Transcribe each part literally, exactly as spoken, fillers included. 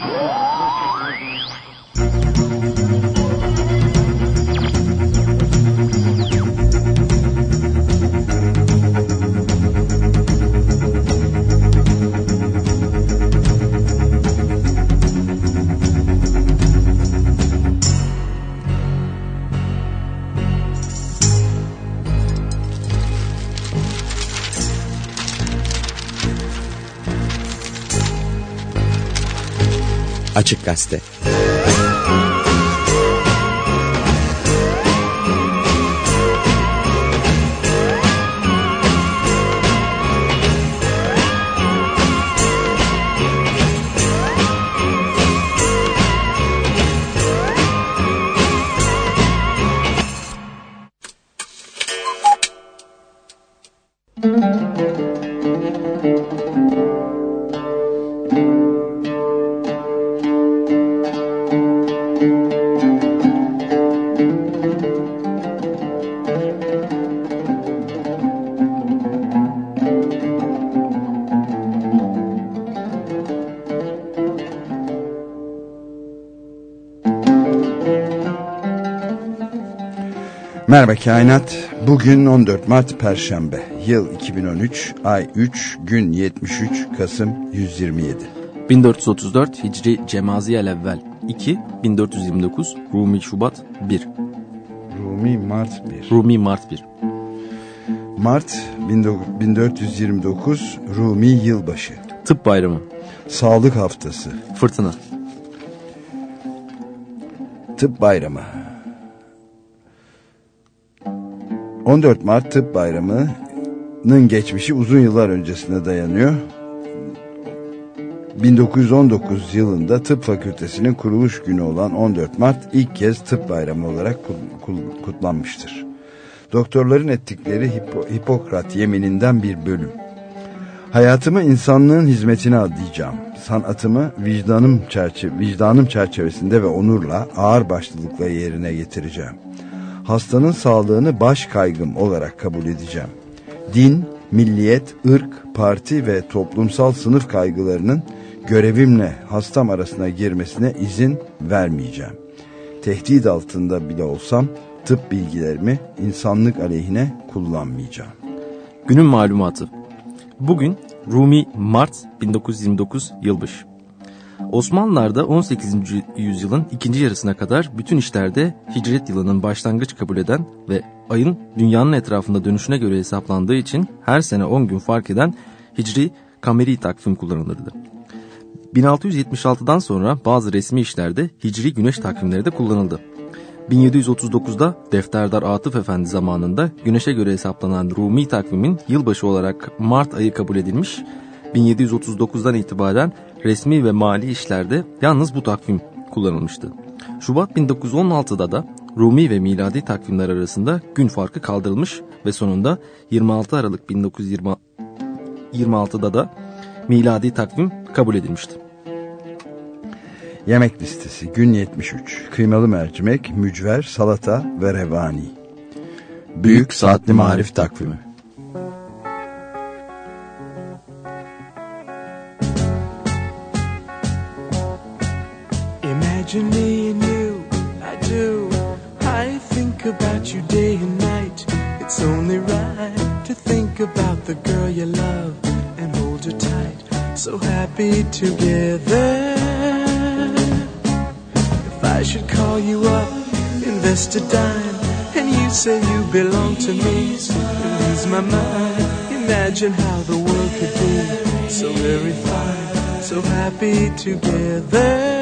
Açık Gazete. Merhaba Kainat. Bugün on dört Mart Perşembe. Yıl iki bin on üç, ay üç, gün yetmiş üç, Kasım yüz yirmi yedi. bin dört yüz otuz dört Hicri Cemaziyel Evvel iki, bin dört yüz yirmi dokuz Rumi Şubat bir. Rumi Mart bir. Rumi Mart bir. Mart bin dört yüz yirmi dokuz Rumi Yılbaşı. Tıp Bayramı. Sağlık Haftası. Fırtına. Tıp Bayramı. on dört Mart Tıp Bayramı'nın geçmişi uzun yıllar öncesine dayanıyor. bin dokuz yüz on dokuz yılında Tıp Fakültesi'nin kuruluş günü olan on dört Mart ilk kez Tıp Bayramı olarak kutlanmıştır. Doktorların ettikleri Hipo- Hipokrat yemininden bir bölüm. Hayatımı insanlığın hizmetine adayacağım. Sanatımı vicdanım, çerçe- vicdanım çerçevesinde ve onurla, ağırbaşlılıkla yerine getireceğim. Hastanın sağlığını baş kaygım olarak kabul edeceğim. Din, milliyet, ırk, parti ve toplumsal sınıf kaygılarının görevimle hastam arasına girmesine izin vermeyeceğim. Tehdit altında bile olsam tıp bilgilerimi insanlık aleyhine kullanmayacağım. Günün malumatı. Bugün Rumi Mart bin dokuz yüz yirmi dokuz Yılbaşı. Osmanlılar'da on sekizinci yüzyılın ikinci yarısına kadar bütün işlerde hicret yılının başlangıç kabul eden ve ayın dünyanın etrafında dönüşüne göre hesaplandığı için her sene on gün fark eden hicri kameri takvim kullanılırdı. bin altı yüz yetmiş altıdan sonra bazı resmi işlerde hicri güneş takvimleri de kullanıldı. bin yedi yüz otuz dokuzda Defterdar Atıf Efendi zamanında güneşe göre hesaplanan Rumi takvimin yılbaşı olarak Mart ayı kabul edilmiş. bin yedi yüz otuz dokuzdan itibaren resmi ve mali işlerde yalnız bu takvim kullanılmıştı. Şubat bin dokuz yüz on altıda da Rumi ve miladi takvimler arasında gün farkı kaldırılmış ve sonunda yirmi altı Aralık bin dokuz yüz yirmi altıda da miladi takvim kabul edilmişti. Yemek listesi gün yetmiş üç. Kıymalı mercimek, mücver, salata ve revani. Büyük Saatli Marif Takvimi. Imagine me and you, I do. I think about you day and night. It's only right to think about the girl you love and hold her tight. So happy together. If I should call you up, invest a dime, and you say you belong to me, and lose my mind. Imagine how the world could be so very fine, so happy together.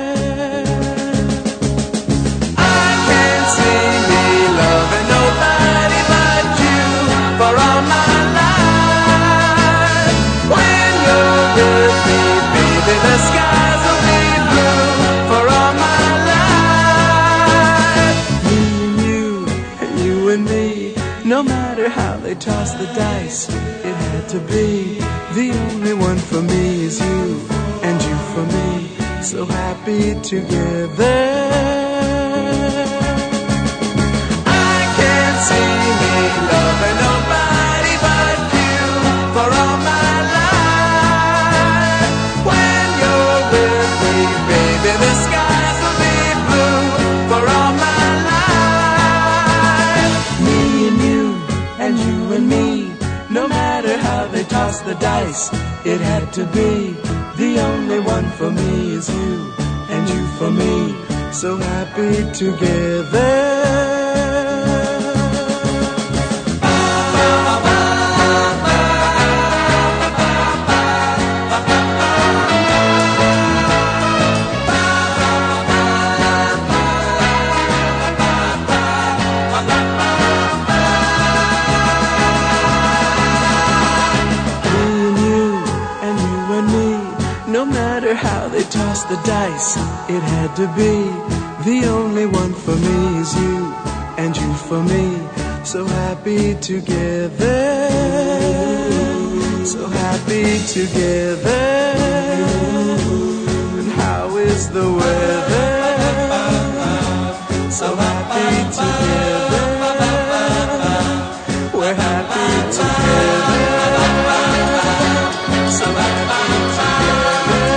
Loving nobody but you for all my life. When you're with me, baby, the skies will be blue for all my life. Me and you, and you and me, no matter how they toss the dice, it had to be. The only one for me is you, and you for me, so happy together. See me loving nobody but you for all my life. When you're with me, tossed the dice, it had to be. The only one for me is you, and you for me, so happy together. Toss the dice, it had to be. The only one for me is you, and you for me, so happy together, so happy together. And how is the weather? So happy together, we're happy together, so happy together.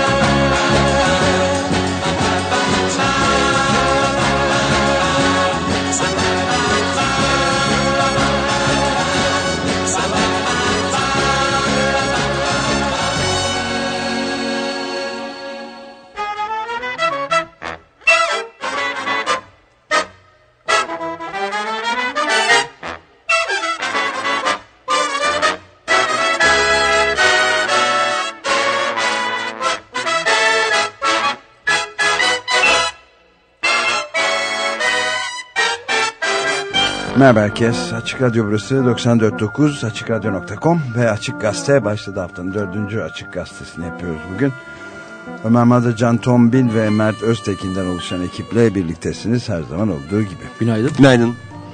Merhaba herkes. Açık Radyo burası doksan dört nokta dokuz açık radyo nokta com ve Açık Gazete başladı. Haftanın dördüncü Açık Gazetesini yapıyoruz bugün. Ömer Madra, Can Tombil ve Mert Öztekin'den oluşan ekiple birliktesiniz her zaman olduğu gibi. Günaydın. Günaydın.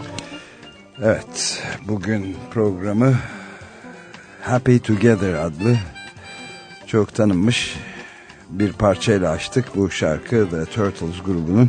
Evet, bugün programı Happy Together adlı çok tanınmış bir parçayla açtık. Bu şarkı The Turtles grubunun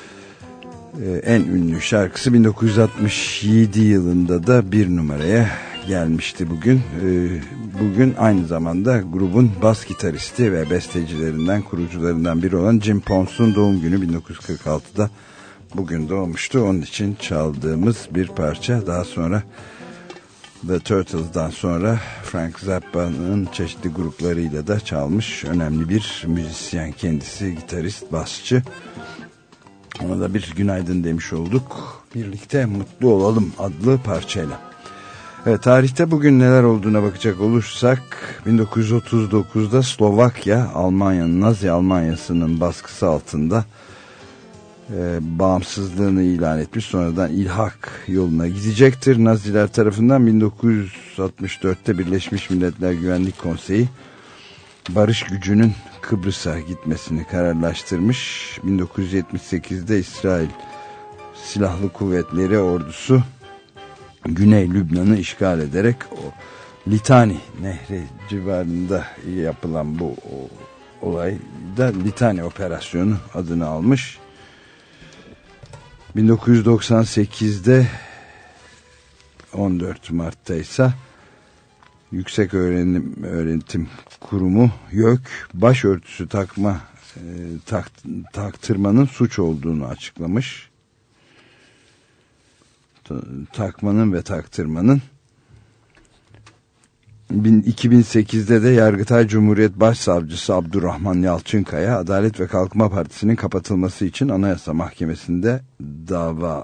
en ünlü şarkısı. bin dokuz yüz altmış yedi yılında da bir numaraya gelmişti bugün. Bugün aynı zamanda grubun bas gitaristi ve bestecilerinden, kurucularından biri olan Jim Pons'un doğum günü. bin dokuz yüz kırk altıda bugün doğmuştu. Onun için çaldığımız bir parça. Daha sonra The Turtles'dan sonra Frank Zappa'nın çeşitli gruplarıyla da çalmış önemli bir müzisyen kendisi, gitarist, basçı. Ona da bir günaydın demiş olduk. Birlikte mutlu olalım adlı parçayla. Evet, tarihte bugün neler olduğuna bakacak olursak bin dokuz yüz otuz dokuzda Slovakya, Almanya'nın, Nazi Almanyası'nın baskısı altında e, bağımsızlığını ilan etmiş. Sonradan ilhak yoluna gidecektir. Naziler tarafından bin dokuz yüz altmış dörtte Birleşmiş Milletler Güvenlik Konseyi barış gücünün Kıbrıs'a gitmesini kararlaştırmış. bin dokuz yüz yetmiş sekizde İsrail Silahlı Kuvvetleri ordusu Güney Lübnan'ı işgal ederek o Litani Nehri civarında yapılan bu o, olay da Litani Operasyonu adını almış. bin dokuz yüz doksan sekizde on dört Mart'ta ise Yüksek Öğrenim Öğretim Kurumu YÖK başörtüsü takma e, tak, taktırmanın suç olduğunu açıklamış. Takmanın ve taktırmanın. iki bin sekizde de Yargıtay Cumhuriyet Başsavcısı Abdurrahman Yalçınkaya, Adalet ve Kalkınma Partisi'nin kapatılması için Anayasa Mahkemesi'nde dava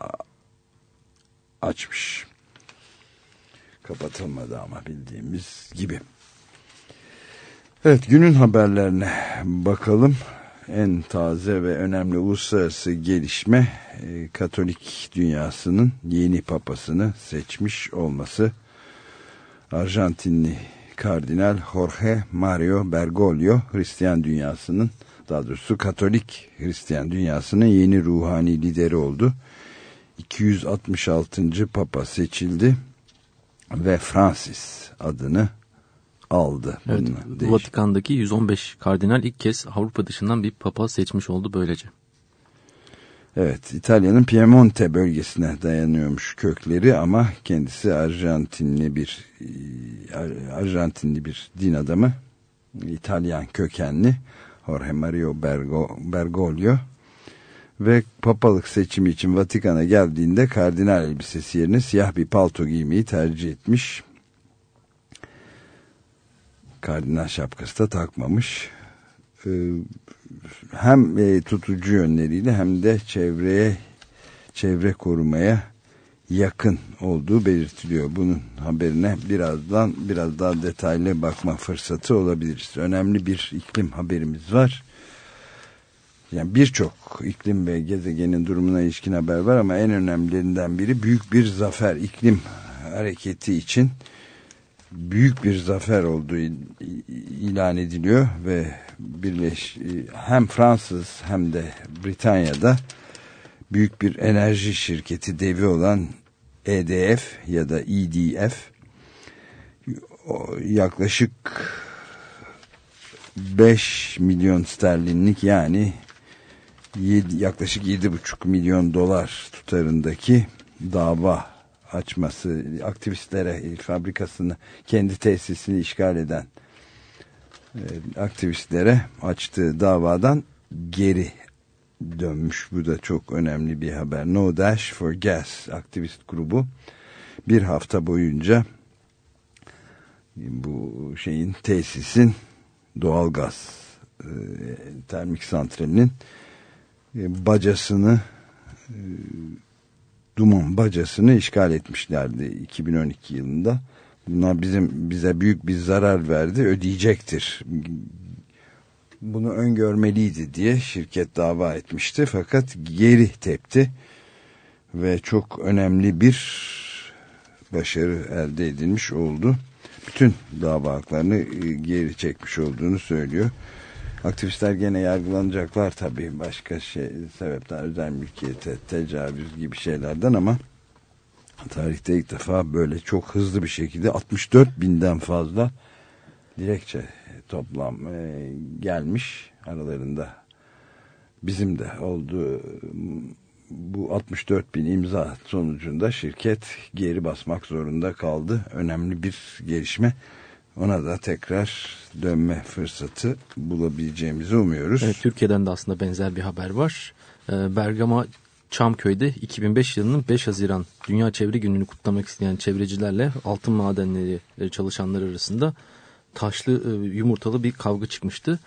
açmış. Kapatılmadı ama bildiğimiz gibi. Evet, günün haberlerine bakalım. En taze ve önemli uluslararası gelişme e, Katolik dünyasının yeni papasını seçmiş olması. Arjantinli Kardinal Jorge Mario Bergoglio, Hristiyan dünyasının, daha doğrusu Katolik Hristiyan dünyasının yeni ruhani lideri oldu. iki yüz altmış altıncı papa seçildi ve Francis adını aldı. Evet, Vatikan'daki yüz on beş kardinal ilk kez Avrupa dışından bir papa seçmiş oldu böylece. Evet, İtalya'nın Piemonte bölgesine dayanıyormuş kökleri ama kendisi Arjantinli bir Arjantinli bir din adamı, İtalyan kökenli Jorge Mario Bergo, Bergoglio ve papalık seçimi için Vatikan'a geldiğinde kardinal elbisesi yerine siyah bir palto giymeyi tercih etmiş. kardinal şapkası da takmamış. Ee, hem e, tutucu yönleriyle hem de çevreye, çevre korumaya yakın olduğu belirtiliyor. Bunun haberine birazdan biraz daha detaylı bakma fırsatı olabiliriz. Önemli bir iklim haberimiz var. Yani birçok iklim ve gezegenin durumuna ilişkin haber var ama en önemlilerinden biri büyük bir zafer. İklim hareketi için büyük bir zafer olduğu ilan ediliyor ve birleş hem Fransız hem de Britanya'da büyük bir enerji şirketi devi olan E D F ya da E D F yaklaşık beş milyon sterlinlik yani yaklaşık yedi buçuk milyon dolar tutarındaki dava açması, aktivistlere fabrikasını, kendi tesisini işgal eden e, aktivistlere açtığı davadan geri dönmüş. Bu da çok önemli bir haber. No Dash for Gas aktivist grubu bir hafta boyunca bu şeyin, tesisin, doğalgaz e, termik santralinin e, bacasını e, Duman bacasını işgal etmişlerdi iki bin on iki yılında. Bunlar bizim bize büyük bir zarar verdi, ödeyecektir. Bunu öngörmeliydi diye şirket dava etmişti fakat geri tepti ve çok önemli bir başarı elde edilmiş oldu. Bütün dava haklarını geri çekmiş olduğunu söylüyor. Aktivistler gene yargılanacaklar tabii başka şey sebepten, özel mülkiyete tecavüz gibi şeylerden ama tarihte ilk defa böyle çok hızlı bir şekilde altmış dört binden fazla dilekçe toplam e, gelmiş, aralarında bizim de olduğu bu altmış dört bin imza sonucunda şirket geri basmak zorunda kaldı. Önemli bir gelişme. Ona da tekrar dönme fırsatı bulabileceğimizi umuyoruz. Evet, Türkiye'den de aslında benzer bir haber var. Bergama Çamköy'de iki bin beş yılının beş Haziran Dünya Çevre Günü'nü kutlamak isteyen çevrecilerle altın madenleri çalışanlar arasında taşlı yumurtalı bir kavga çıkmıştı.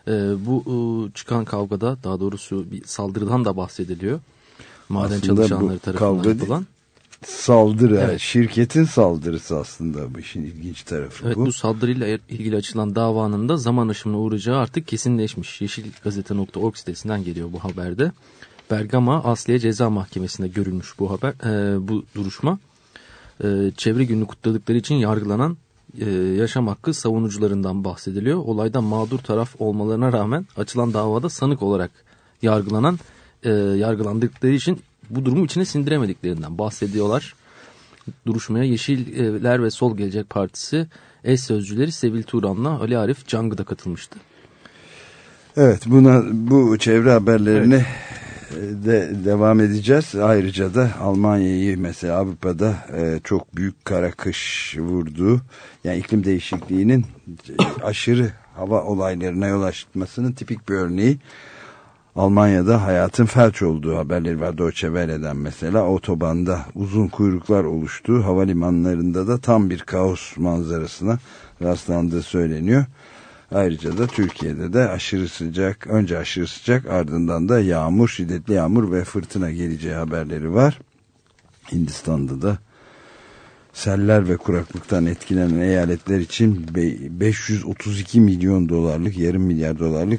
Bu çıkan kavgada, daha doğrusu bir saldırıdan da bahsediliyor. Maden aslında çalışanları tarafından yapılan. Saldırı, evet. Şirketin saldırısı aslında bu işin ilginç tarafı. Evet, bu. bu saldırıyla ilgili açılan davanın da zaman aşımına uğrayacağı artık kesinleşmiş. Yeşil Gazete nokta org sitesinden geliyor bu haberde. Bergama Asliye Ceza Mahkemesi'nde görülmüş bu haber, e, bu duruşma. E, çevre gününü kutladıkları için yargılanan e, yaşam hakkı savunucularından bahsediliyor. Olayda mağdur taraf olmalarına rağmen açılan davada sanık olarak yargılanan, e, yargılandıkları için bu durumu içine sindiremediklerinden bahsediyorlar. Duruşmaya Yeşiller ve Sol Gelecek Partisi eş sözcüleri Sevil Turan'la Ali Arif Cangı da katılmıştı. Evet, buna bu çevre haberlerine evet. de devam edeceğiz. Ayrıca da Almanya'yı mesela Avrupa'da e, çok büyük kara kış vurduğu, yani iklim değişikliğinin aşırı hava olaylarına yol açmasının tipik bir örneği. Almanya'da hayatın felç olduğu haberleri var. Deutsche Welle'den mesela otobanda uzun kuyruklar oluştuğu, havalimanlarında da tam bir kaos manzarasına rastlandığı söyleniyor. Ayrıca da Türkiye'de de aşırı sıcak, önce aşırı sıcak, ardından da yağmur, şiddetli yağmur ve fırtına geleceği haberleri var. Hindistan'da da seller ve kuraklıktan etkilenen eyaletler için beş yüz otuz iki milyon dolarlık, yarım milyar dolarlık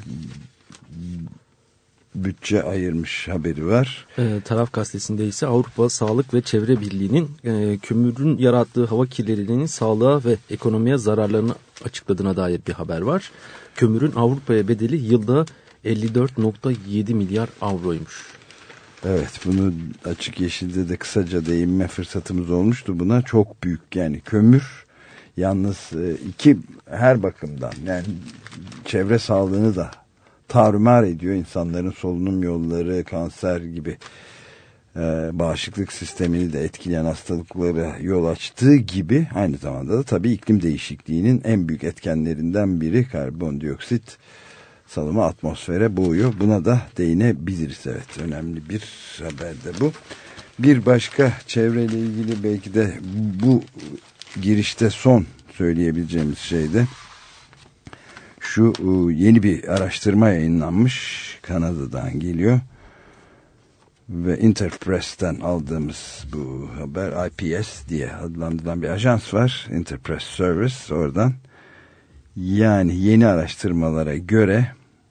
bütçe ayırmış haberi var. E, taraf gazetesinde ise Avrupa Sağlık ve Çevre Birliği'nin e, kömürün yarattığı hava kirliliğinin sağlığa ve ekonomiye zararlarını açıkladığına dair bir haber var. Kömürün Avrupa'ya bedeli yılda elli dört nokta yedi milyar avroymuş. Evet, bunu Açık Yeşil'de de kısaca değinme fırsatımız olmuştu buna. Çok büyük, yani kömür yalnız iki her bakımdan, yani çevre sağlığını da tarumar ediyor. İnsanların solunum yolları, kanser gibi e, bağışıklık sistemini de etkileyen hastalıklara yol açtığı gibi aynı zamanda da tabii iklim değişikliğinin en büyük etkenlerinden biri karbondioksit salımı atmosfere boğuyor. Buna da değinebiliriz. Evet, önemli bir haber de bu. Bir başka çevreyle ilgili belki de bu girişte son söyleyebileceğimiz şey de şu yeni bir araştırma yayınlanmış, Kanada'dan geliyor ve Interpress'ten aldığımız bu haber, I P S diye adlandırılan bir ajans var, Interpress Service, oradan. Yani yeni araştırmalara göre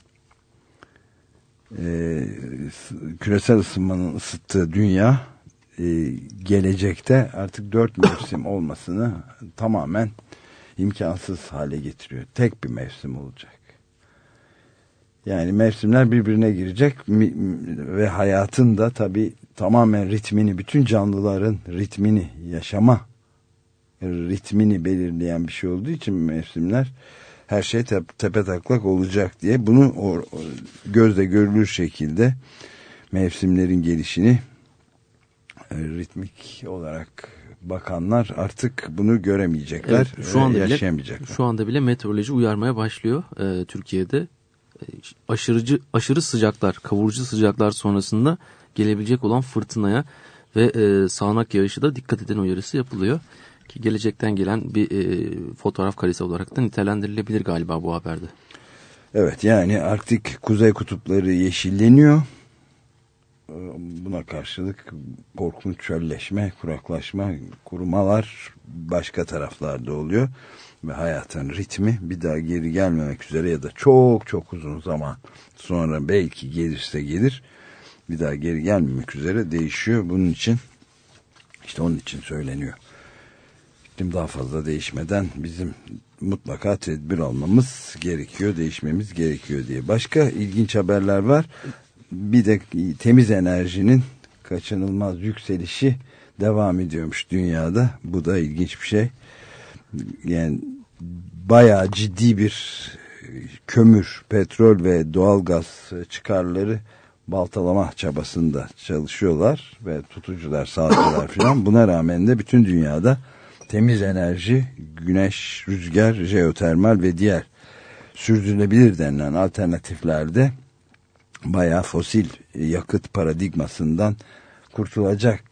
e, küresel ısınmanın ısıttığı dünya e, gelecekte artık dört mevsim olmasını tamamen imkansız hale getiriyor. Tek bir mevsim olacak. Yani mevsimler birbirine girecek ve hayatın da tabii tamamen ritmini, bütün canlıların ritmini, yaşama ritmini belirleyen bir şey olduğu için mevsimler, her şey tep tepe taklak olacak diye bunu o, o, gözle görülür şekilde mevsimlerin gelişini e, ritmik olarak bakanlar artık bunu göremeyecekler, evet, şu anda yaşayamayacaklar. Bile, şu anda bile meteoroloji uyarmaya başlıyor e, Türkiye'de. E, aşırıcı aşırı sıcaklar, kavurucu sıcaklar sonrasında gelebilecek olan fırtınaya ve e, sağanak yağışı da dikkat eden uyarısı yapılıyor. Ki gelecekten gelen bir e, fotoğraf karesi olarak da nitelendirilebilir galiba bu haberde. Evet, yani Arktik kuzey kutupları yeşilleniyor. Buna karşılık korkunç çölleşme, kuraklaşma, kurumalar başka taraflarda oluyor. Ve hayatın ritmi bir daha geri gelmemek üzere ya da çok çok uzun zaman sonra belki gelirse gelir, bir daha geri gelmemek üzere değişiyor. Bunun için, işte onun için söyleniyor. İklim daha fazla değişmeden bizim mutlaka tedbir almamız gerekiyor, değişmemiz gerekiyor diye. Başka ilginç haberler var. Bir de temiz enerjinin kaçınılmaz yükselişi devam ediyormuş dünyada. Bu da ilginç bir şey. Yani bayağı ciddi bir kömür, petrol ve doğalgaz çıkarları baltalama çabasında çalışıyorlar ve tutucular, sağcılar falan. Buna rağmen de bütün dünyada temiz enerji, güneş, rüzgar, jeotermal ve diğer sürdürülebilir denilen alternatiflerde bayağı fosil yakıt paradigmasından kurtulacak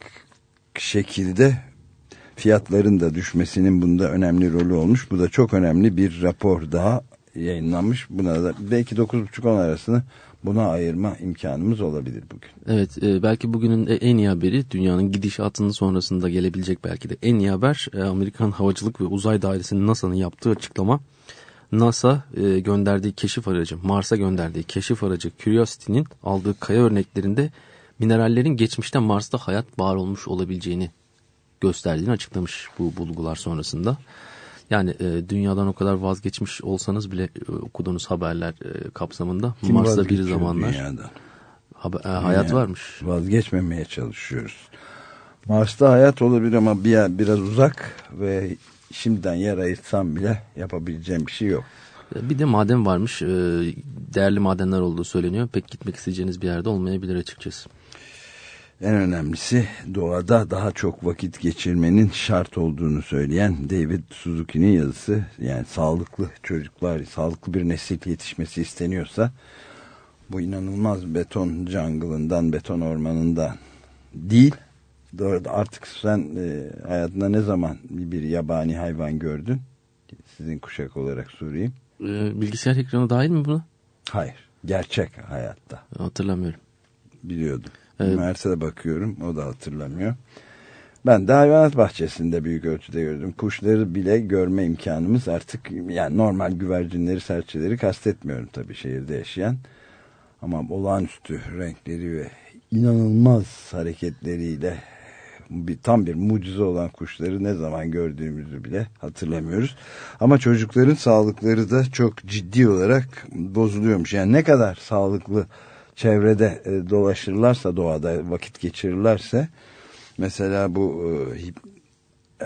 şekilde fiyatların da düşmesinin bunda önemli rolü olmuş. Bu da çok önemli bir rapor daha yayınlanmış. Buna da belki dokuz buçuk on arasını buna ayırma imkanımız olabilir bugün. Evet, e, belki bugünün en iyi haberi, dünyanın gidişatının sonrasında gelebilecek belki de en iyi haber, e, Amerikan Havacılık ve Uzay Dairesi'nin NASA'nın yaptığı açıklama. NASA e, gönderdiği keşif aracı, Mars'a gönderdiği keşif aracı Curiosity'nin aldığı kaya örneklerinde minerallerin geçmişte Mars'ta hayat var olmuş olabileceğini gösterdiğini açıklamış bu bulgular sonrasında. Yani e, dünyadan o kadar vazgeçmiş olsanız bile e, okuduğunuz haberler e, kapsamında Kim Mars'ta bir zamanlar haber, e, hayat yani varmış. Vazgeçmemeye çalışıyoruz. Mars'ta hayat olabilir ama bir, biraz uzak ve şimdiden yer ayırtsam bile yapabileceğim bir şey yok. Bir de maden varmış. Değerli madenler olduğu söyleniyor. Pek gitmek isteyeceğiniz bir yerde olmayabilir açıkçası. En önemlisi doğada daha çok vakit geçirmenin şart olduğunu söyleyen David Suzuki'nin yazısı. Yani sağlıklı çocuklar, sağlıklı bir nesil yetişmesi isteniyorsa bu inanılmaz beton jungle'ından, beton ormanından değil. Doğru, artık sen e, hayatında ne zaman bir yabani hayvan gördün? Sizin kuşak olarak sorayım. Ee, bilgisayar ekranı dahil mi buna? Hayır. Gerçek hayatta. Hatırlamıyorum. Biliyordum. Evet. Mert'e bakıyorum. O da hatırlamıyor. Ben de hayvanat bahçesinde büyük ölçüde gördüm. Kuşları bile görme imkanımız artık, yani normal güvercinleri, serçeleri kastetmiyorum tabii şehirde yaşayan. Ama olağanüstü renkleri ve inanılmaz hareketleriyle bir, tam bir mucize olan kuşları ne zaman gördüğümüzü bile hatırlamıyoruz. Ama çocukların sağlıkları da çok ciddi olarak bozuluyormuş. Yani ne kadar sağlıklı çevrede e, dolaşırlarsa, doğada vakit geçirirlerse, mesela bu e,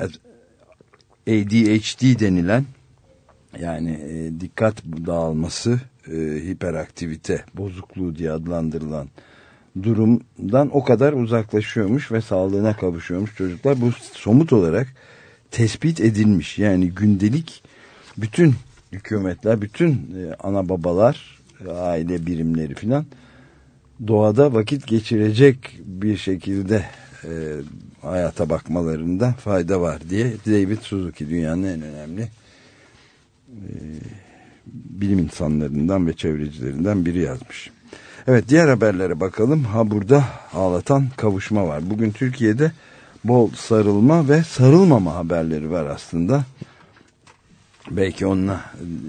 A D H D denilen, yani e, dikkat dağılması, e, hiperaktivite bozukluğu diye adlandırılan durumdan o kadar uzaklaşıyormuş ve sağlığına kavuşuyormuş çocuklar. Bu somut olarak tespit edilmiş. Yani gündelik bütün hükümetler, bütün e, ana babalar, aile birimleri filan doğada vakit geçirecek bir şekilde e, hayata bakmalarında fayda var diye David Suzuki, dünyanın en önemli e, bilim insanlarından ve çevrecilerinden biri yazmış. Evet, diğer haberlere bakalım. Ha, burada ağlatan kavuşma var. Bugün Türkiye'de bol sarılma ve sarılmama haberleri var aslında. Belki onunla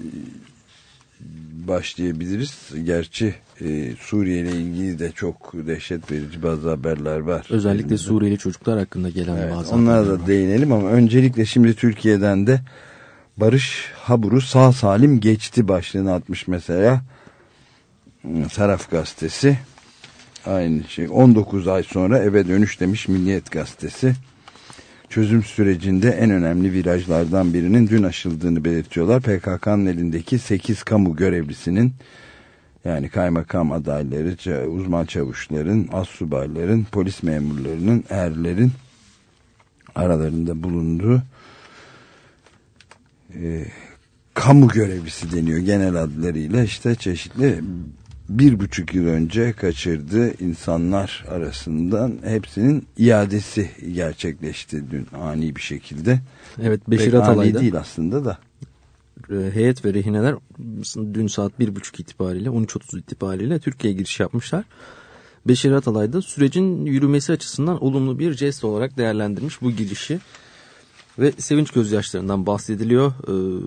başlayabiliriz. Gerçi e, Suriye ile ilgili de çok dehşet verici bazı haberler var. Özellikle elimizde. Suriyeli çocuklar hakkında gelen evet, bazı onlara da var. değinelim ama öncelikle şimdi Türkiye'den de Barış Habur'u sağ salim geçti başlığını atmış mesela Taraf Gazetesi. Aynı şey, on dokuz ay sonra eve dönüş demiş Milliyet Gazetesi. Çözüm sürecinde en önemli virajlardan birinin dün aşıldığını belirtiyorlar. P K K'nın elindeki sekiz kamu görevlisinin, yani kaymakam adayları, uzman çavuşların, astsubayların, polis memurlarının, erlerin aralarında bulunduğu e, kamu görevlisi deniyor genel adlarıyla. İşte çeşitli bir buçuk yıl önce kaçırdığı insanlar arasından hepsinin iadesi gerçekleşti dün ani bir şekilde. Evet, Beşir Pek Atalay'da. ani değil aslında da. Heyet ve rehineler dün saat bir buçuk itibariyle, on üç otuz itibariyle Türkiye'ye giriş yapmışlar. Beşir Atalay da sürecin yürümesi açısından olumlu bir jest olarak değerlendirmiş bu girişi. Ve sevinç gözyaşlarından bahsediliyor. Ee,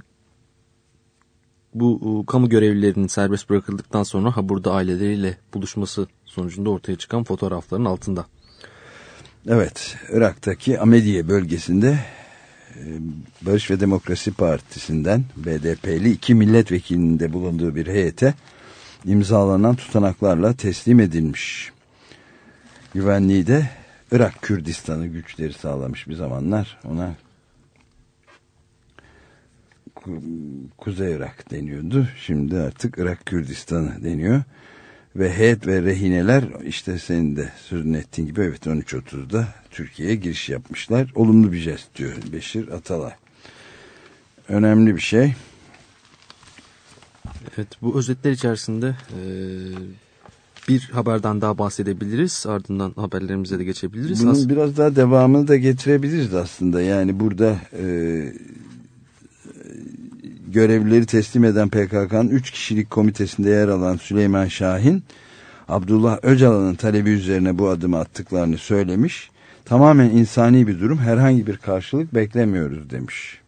bu kamu görevlilerinin serbest bırakıldıktan sonra ha burada aileleriyle buluşması sonucunda ortaya çıkan fotoğrafların altında. Evet, Irak'taki Amediye bölgesinde Barış ve Demokrasi Partisi'nden B D P'li iki milletvekilinin de bulunduğu bir heyete imzalanan tutanaklarla teslim edilmiş. Güvenliği de Irak Kürdistan'ı güçleri sağlamış bir zamanlar. Ona Kuzey Irak deniyordu. Şimdi artık Irak Kürdistan'ı deniyor. Ve heyet ve rehineler işte senin de sözünü ettiğin gibi evet on üç otuzda Türkiye'ye giriş yapmışlar. Olumlu bir jest diyor Beşir Atalay. Önemli bir şey. Evet, bu özetler içerisinde e, bir haberden daha bahsedebiliriz. Ardından haberlerimize de geçebiliriz. Bunun As- biraz daha devamını da getirebiliriz aslında. Yani burada e, görevlileri teslim eden P K K'nın üç kişilik komitesinde yer alan Süleyman Şahin, Abdullah Öcalan'ın talebi üzerine bu adımı attıklarını söylemiş. Tamamen insani bir durum, herhangi bir karşılık beklemiyoruz demiş.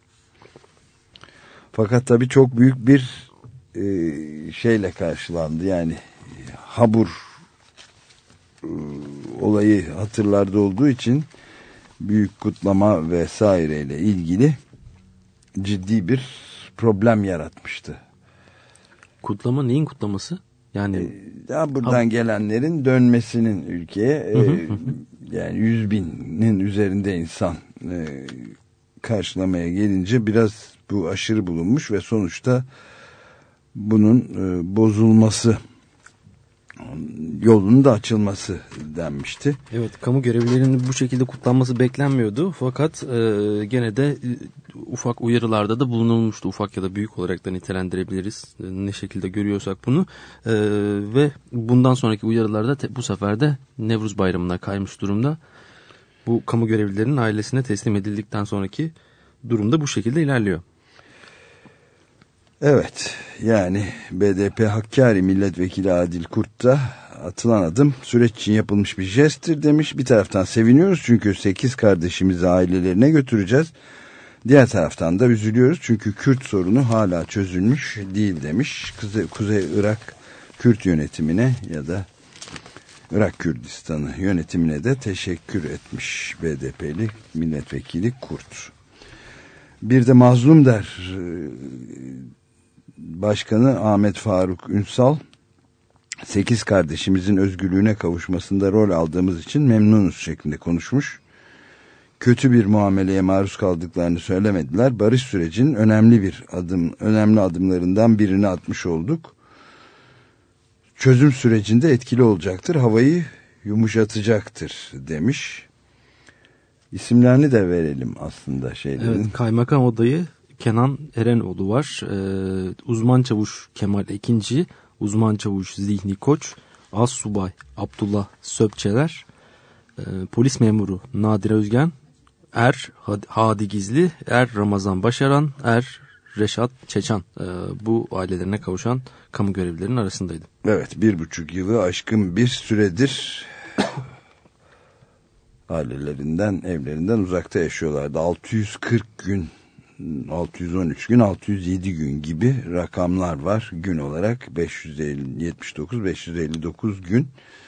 Fakat tabii çok büyük bir e, şeyle karşılandı. Yani Habur e, olayı hatırlarda olduğu için büyük kutlama vesaireyle ilgili ciddi bir problem yaratmıştı. Kutlama neyin kutlaması? Yani ya buradan ha, gelenlerin dönmesinin ülkeye hı hı, e, hı. yani yüz binin üzerinde insan e, karşılamaya gelince biraz bu aşırı bulunmuş ve sonuçta bunun e, bozulması, yolunun da açılması denmişti. Evet, kamu görevlilerinin bu şekilde kutlanması beklenmiyordu. Fakat e, gene de e, ufak uyarılarda da bulunulmuştu. Ufak ya da büyük olarak da nitelendirebiliriz. E, ne şekilde görüyorsak bunu. E, ve bundan sonraki uyarılarda te, bu sefer de Nevruz Bayramı'na kaymış durumda. Bu kamu görevlilerinin ailesine teslim edildikten sonraki durumda bu şekilde ilerliyor. Evet, yani B D P Hakkari Milletvekili Adil Kurt da atılan adım süreç için yapılmış bir jesttir demiş. Bir taraftan seviniyoruz çünkü sekiz kardeşimizi ailelerine götüreceğiz. Diğer taraftan da üzülüyoruz çünkü Kürt sorunu hala çözülmüş değil demiş. Kuzey, Kuzey Irak Kürt yönetimine ya da Irak Kürdistan'ı yönetimine de teşekkür etmiş B D P'li milletvekili Kurt. Bir de Mazlum Der Başkanı Ahmet Faruk Ünsal, sekiz kardeşimizin özgürlüğüne kavuşmasında rol aldığımız için memnunuz şeklinde konuşmuş. Kötü bir muameleye maruz kaldıklarını söylemediler. Barış sürecinin önemli bir adım, önemli adımlarından birini atmış olduk. Çözüm sürecinde etkili olacaktır, havayı yumuşatacaktır demiş. İsimlerini de verelim aslında şeylerin. Evet, kaymakam adayı Kenan Erenoğlu var. Ee, uzman çavuş Kemal Ekinci, uzman çavuş Zihni Koç, Assubay Abdullah Söpçeler, e, polis memuru Nadir Özgen, Er Hadi Gizli, Er Ramazan Başaran, Er Reşat Çeçan e, bu ailelerine kavuşan kamu görevlilerinin arasındaydı. Evet, bir buçuk yılı aşkın bir süredir ailelerinden, evlerinden uzakta yaşıyorlardı. altı yüz kırk gün, altı yüz on üç gün, altı yüz yedi gün gibi rakamlar var gün olarak. beş yüz yetmiş dokuz, beş yüz elli dokuz gün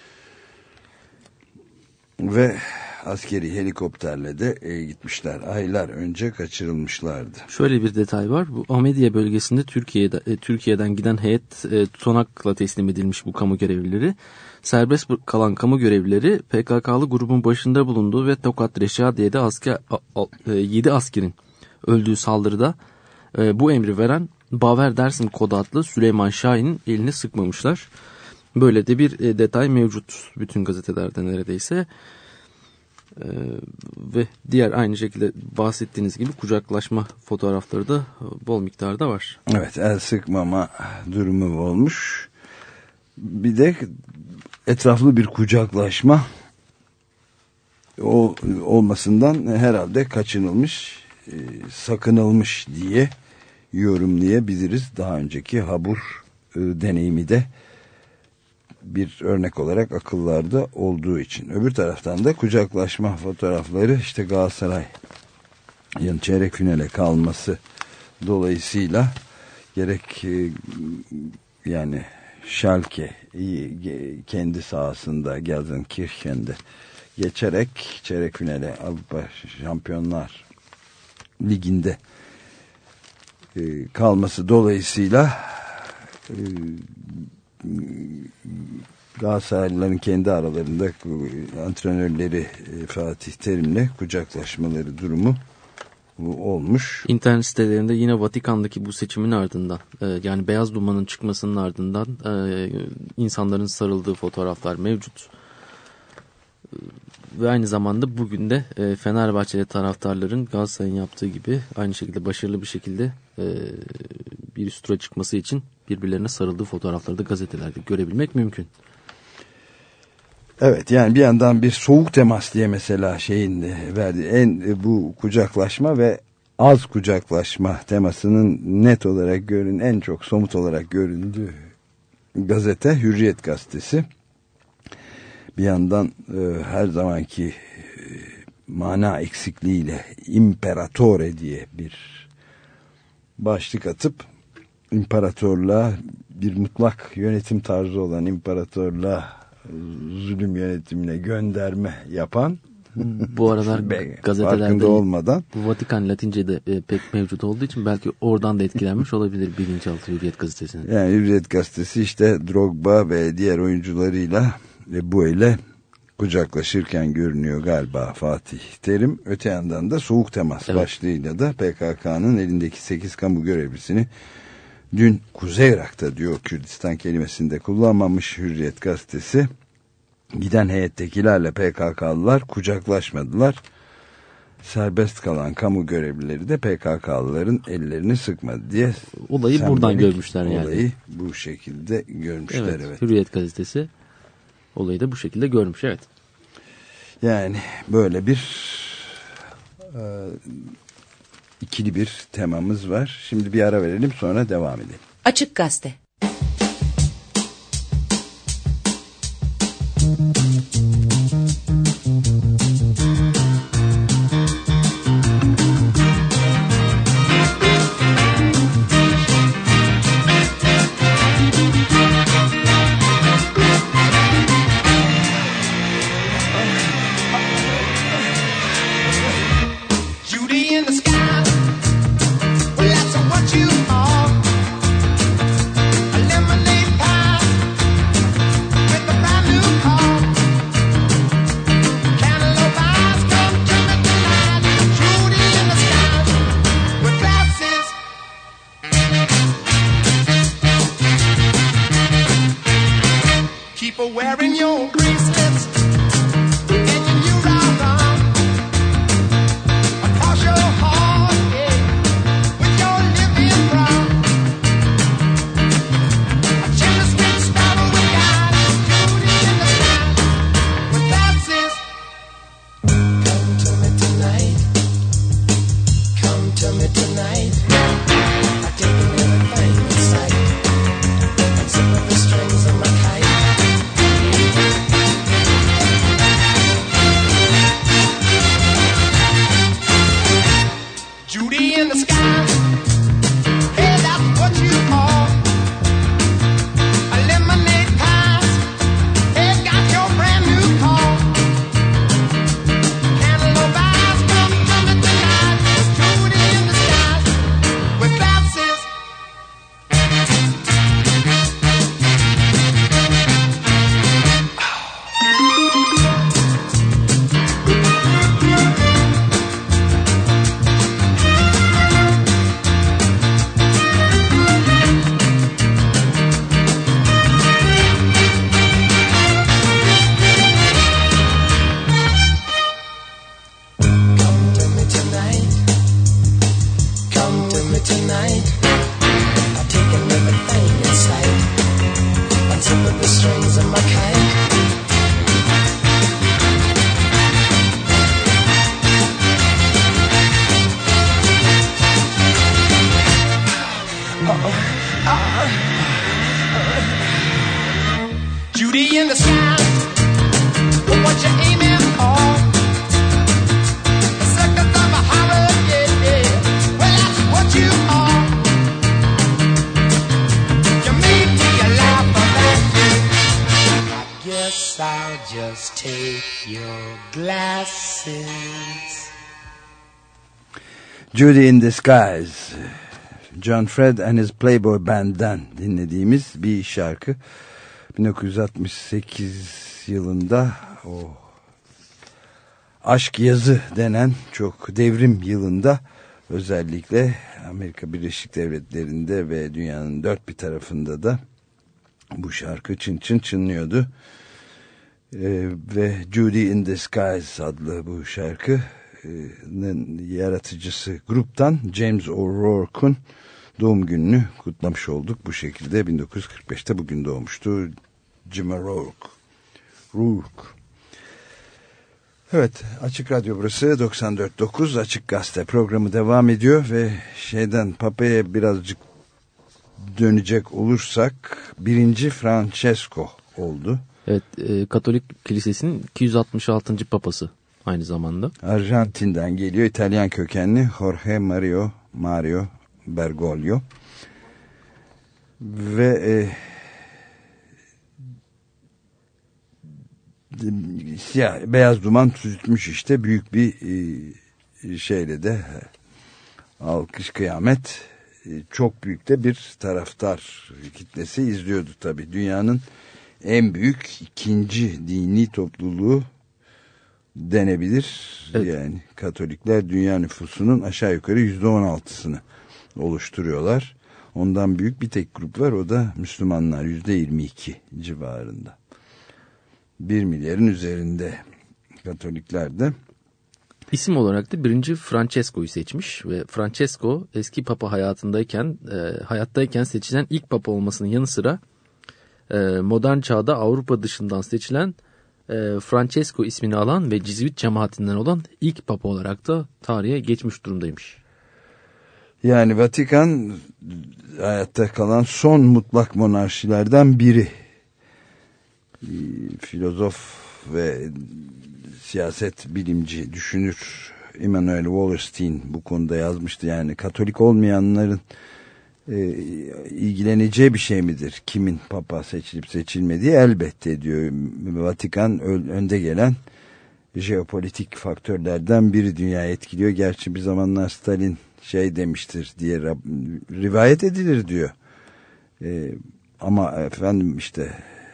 ve askeri helikopterle de e, gitmişler. Aylar önce kaçırılmışlardı. Şöyle bir detay var. Bu Ahmediye bölgesinde Türkiye'de e, Türkiye'den giden heyet e, tutanakla teslim edilmiş bu kamu görevlileri. Serbest kalan kamu görevlileri P K K'lı grubun başında bulunduğu ve Tokat Reşadiye'de asker yedi askerin öldüğü saldırıda e, bu emri veren Baver Dersim Kodu adlı Süleyman Şahin'in elini sıkmamışlar. Böyle de bir e, detay mevcut bütün gazetelerde neredeyse. Ee, ve diğer aynı şekilde bahsettiğiniz gibi kucaklaşma fotoğrafları da bol miktarda var. Evet, el sıkmama durumu olmuş. Bir de etraflı bir kucaklaşma o, olmasından herhalde kaçınılmış, e, sakınılmış diye yorumlayabiliriz. Daha önceki Habur e, deneyimi de bir örnek olarak akıllarda olduğu için. Öbür taraftan da kucaklaşma fotoğrafları işte Galatasaray'ın çeyrek finale kalması dolayısıyla gerek yani Schalke kendi sahasında Gelsenkirchen'de geçerek çeyrek finale Avrupa Şampiyonlar Ligi'nde kalması dolayısıyla Galatasaraylıların kendi aralarında antrenörleri Fatih Terim'le kucaklaşmaları durumu olmuş. İnternet sitelerinde yine Vatikan'daki bu seçimin ardından yani beyaz dumanın çıkmasının ardından insanların sarıldığı fotoğraflar mevcut. Ve aynı zamanda bugün de Fenerbahçeli taraftarların Galatasaray'ın yaptığı gibi aynı şekilde başarılı bir şekilde bir üst tura çıkması için birbirlerine sarıldığı fotoğrafları da gazetelerde görebilmek mümkün. Evet, yani bir yandan bir soğuk temas diye mesela şeyin verdiği en bu kucaklaşma ve az kucaklaşma temasının net olarak görün en çok somut olarak göründüğü gazete Hürriyet gazetesi. Bir yandan e, her zamanki e, mana eksikliğiyle İmperatore diye bir başlık atıp imparatorluğa bir mutlak yönetim tarzı olan imparatorluğa zulüm yönetimine gönderme yapan bu aralar gazetelerde olmadan bu Vatikan Latince'de e, pek mevcut olduğu için belki oradan da etkilenmiş olabilir bilinçaltı Hürriyet gazetesinin. Yani Hürriyet gazetesi işte Drogba ve diğer oyuncularıyla ve bu ile kucaklaşırken görünüyor galiba Fatih Terim. Öte yandan da soğuk temas evet. başlığıyla da P K K'nın elindeki sekiz kamu görevlisini dün Kuzey Irak'ta diyor Kürdistan kelimesini de kullanmamış Hürriyet gazetesi. Giden heyettekilerle P K K'lılar kucaklaşmadılar. Serbest kalan kamu görevlileri de P K K'lıların ellerini sıkmadı diye. Olayı buradan görmüşler yani. Olayı bu şekilde görmüşler evet. evet. Hürriyet gazetesi olayı da bu şekilde görmüş evet. Yani böyle bir e, ikili bir temamız var. Şimdi bir ara verelim sonra devam edelim. Açık Gazete. strings in my cake. Uh-oh. Uh-oh. Judy in the sky, what you aiming for? The seconds of a holiday, well that's what you are. You made me a laugh of that day. I guess I'll just take your glasses. Judy in the Skies, John Fred and his Playboy Band'den dinlediğimiz bir şarkı. bin dokuz yüz altmış sekiz yılında o Aşk Yazı denen çok devrim yılında özellikle Amerika Birleşik Devletleri'nde ve dünyanın dört bir tarafında da bu şarkı çın çın çınlıyordu. Ee, ve Judy in the Skies adlı bu şarkının yaratıcısı gruptan James O'Rourke'un doğum gününü kutlamış olduk. Bu şekilde bin dokuz yüz kırk beşte bugün doğmuştu Jim O'Rourke. Rourke. Evet, Açık Radyo burası doksan dört nokta dokuz Açık Gazete programı devam ediyor ve şeyden Papa'ya birazcık dönecek olursak birinci Francesco oldu. Evet, e, Katolik Kilisesi'nin iki yüz altmış altıncı papası aynı zamanda. Arjantin'den geliyor, İtalyan kökenli Jorge Mario Mario Bergoglio ve e, siyah, beyaz duman tütmüş işte büyük bir e, şeyle de alkış kıyamet e, çok büyük de bir taraftar kitlesi izliyordu tabii. Dünyanın en büyük ikinci dini topluluğu denebilir. Evet. Yani Katolikler dünya nüfusunun aşağı yukarı yüzde on altısını oluşturuyorlar. Ondan büyük bir tek grup var, o da Müslümanlar, yüzde yirmi iki civarında. Bir milyarın üzerinde Katolikler de. İsim olarak da birinci Francesco'yu seçmiş ve Francesco eski papa hayatındayken e, hayattayken seçilen ilk papa olmasının yanı sıra e, modern çağda Avrupa dışından seçilen e, Francesco ismini alan ve Cizvit cemaatinden olan ilk papa olarak da tarihe geçmiş durumdaymış. Yani Vatikan hayatta kalan son mutlak monarşilerden biri. Filozof ve siyaset bilimci, düşünür Immanuel Wallerstein bu konuda yazmıştı. Yani Katolik olmayanların e, ilgileneceği bir şey midir? Kimin papa seçilip seçilmediği, elbette diyor. Vatikan önde gelen jeopolitik faktörlerden biri, dünyayı etkiliyor. Gerçi bir zamanlar Stalin şey demiştir diye rivayet edilir diyor. E, ama efendim işte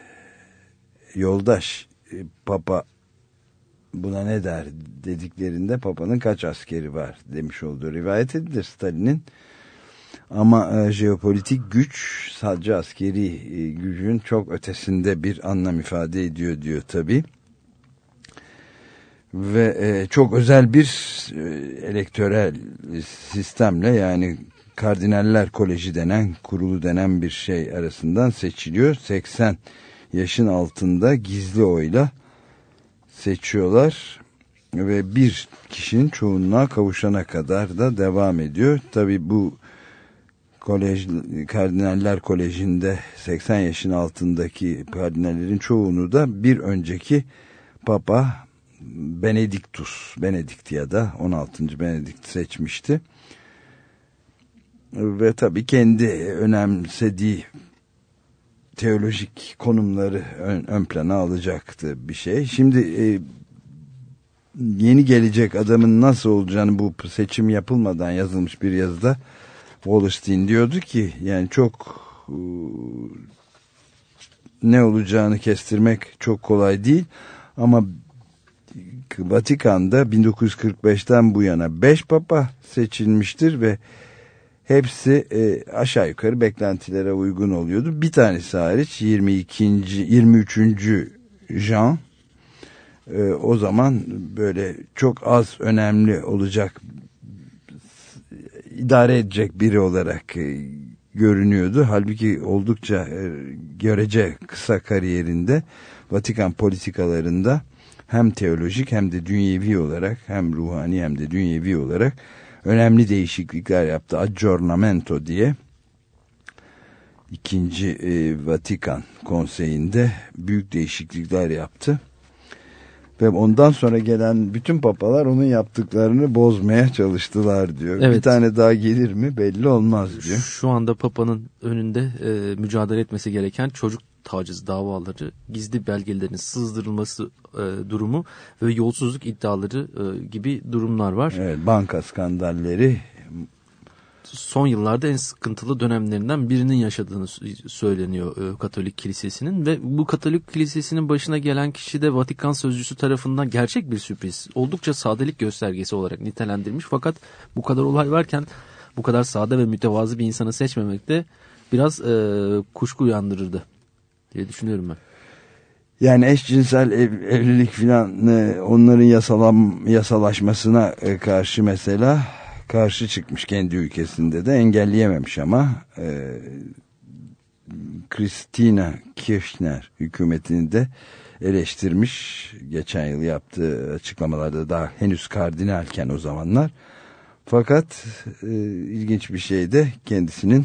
yoldaş papa buna ne der dediklerinde papanın kaç askeri var demiş olduğu rivayet edilir Stalin'in. Ama e, jeopolitik güç sadece askeri e, gücün çok ötesinde bir anlam ifade ediyor diyor tabii. Ve e, çok özel bir e, elektörel sistemle, yani Kardinaller Koleji denen, kurulu denen bir şey arasından seçiliyor. seksen yaşın altında gizli oyla seçiyorlar ve bir kişinin çoğunluğa kavuşana kadar da devam ediyor. Tabii bu kolej, Kardinaller Koleji'nde seksen yaşın altındaki kardinallerin çoğunu da bir önceki Papa Benediktus, Benedikt ya da on altıncı Benedikt seçmişti. Ve tabii kendi önemsediği teolojik konumları ön, ön plana alacaktı bir şey. Şimdi e, yeni gelecek adamın nasıl olacağını bu seçim yapılmadan yazılmış bir yazıda Wallerstein diyordu ki, yani çok e, ne olacağını kestirmek çok kolay değil ama Vatikan'da bin dokuz yüz kırk beşten bu yana beş papa seçilmiştir ve hepsi e, aşağı yukarı beklentilere uygun oluyordu. Bir tanesi hariç yirmi ikinci yirmi üçüncü Jean e, o zaman böyle çok az önemli olacak, idare edecek biri olarak e, görünüyordu. Halbuki oldukça e, görece kısa kariyerinde Vatikan politikalarında hem teolojik hem de dünyevi olarak, hem ruhani hem de dünyevi olarak önemli değişiklikler yaptı. Aggiornamento diye ikinci e, Vatikan Konseyi'nde büyük değişiklikler yaptı. Ve ondan sonra gelen bütün papalar onun yaptıklarını bozmaya çalıştılar diyor. Evet. Bir tane daha gelir mi belli olmaz diyor. Şu anda papanın önünde e, mücadele etmesi gereken çocuk taciz davaları, gizli belgelerin sızdırılması e, durumu ve yolsuzluk iddiaları e, gibi durumlar var. Evet, banka skandalleri. Son yıllarda en sıkıntılı dönemlerinden birinin yaşadığını söyleniyor e, Katolik Kilisesi'nin ve bu Katolik Kilisesi'nin başına gelen kişi de Vatikan Sözcüsü tarafından gerçek bir sürpriz, oldukça sadelik göstergesi olarak nitelendirilmiş. Fakat bu kadar olay varken bu kadar sade ve mütevazı bir insanı seçmemek de biraz e, kuşku uyandırırdı diye düşünüyorum ben. Yani eşcinsel ev, evlilik filan e, onların yasalam, yasalaşmasına e, karşı mesela karşı çıkmış kendi ülkesinde de, engelleyememiş ama e, Christina Kirchner hükümetini de eleştirmiş. Geçen yıl yaptığı açıklamalarda daha henüz kardinalken o zamanlar. Fakat e, ilginç bir şey de kendisinin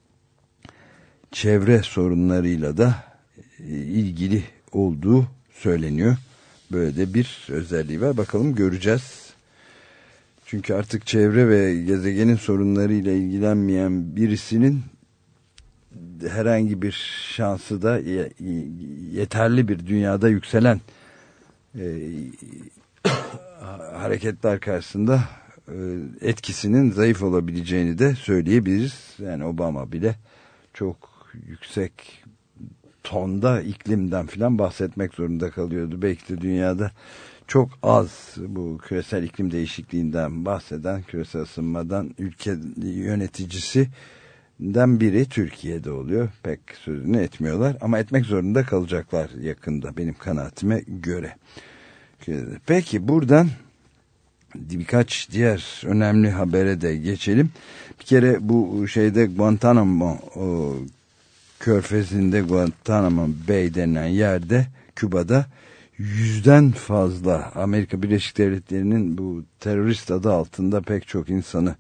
çevre sorunlarıyla da e, ilgili olduğu söyleniyor. Böyle de bir özelliği var. Bakalım, göreceğiz. Çünkü artık çevre ve gezegenin sorunlarıyla ilgilenmeyen birisinin herhangi bir şansı da yeterli bir dünyada yükselen e, hareketler karşısında e, etkisinin zayıf olabileceğini de söyleyebiliriz. Yani Obama bile çok yüksek tonda iklimden filan bahsetmek zorunda kalıyordu. Belki de dünyada çok az bu küresel iklim değişikliğinden bahseden, küresel ısınmadan ülke yöneticisinden biri Türkiye'de oluyor. Pek sözünü etmiyorlar ama etmek zorunda kalacaklar yakında, benim kanaatime göre. Peki buradan birkaç diğer önemli habere de geçelim. Bir kere bu şeyde Guantanamo o, Körfezi'nde, Guantanamo Bay denilen yerde, Küba'da yüzden fazla Amerika Birleşik Devletleri'nin bu terörist adı altında pek çok insanı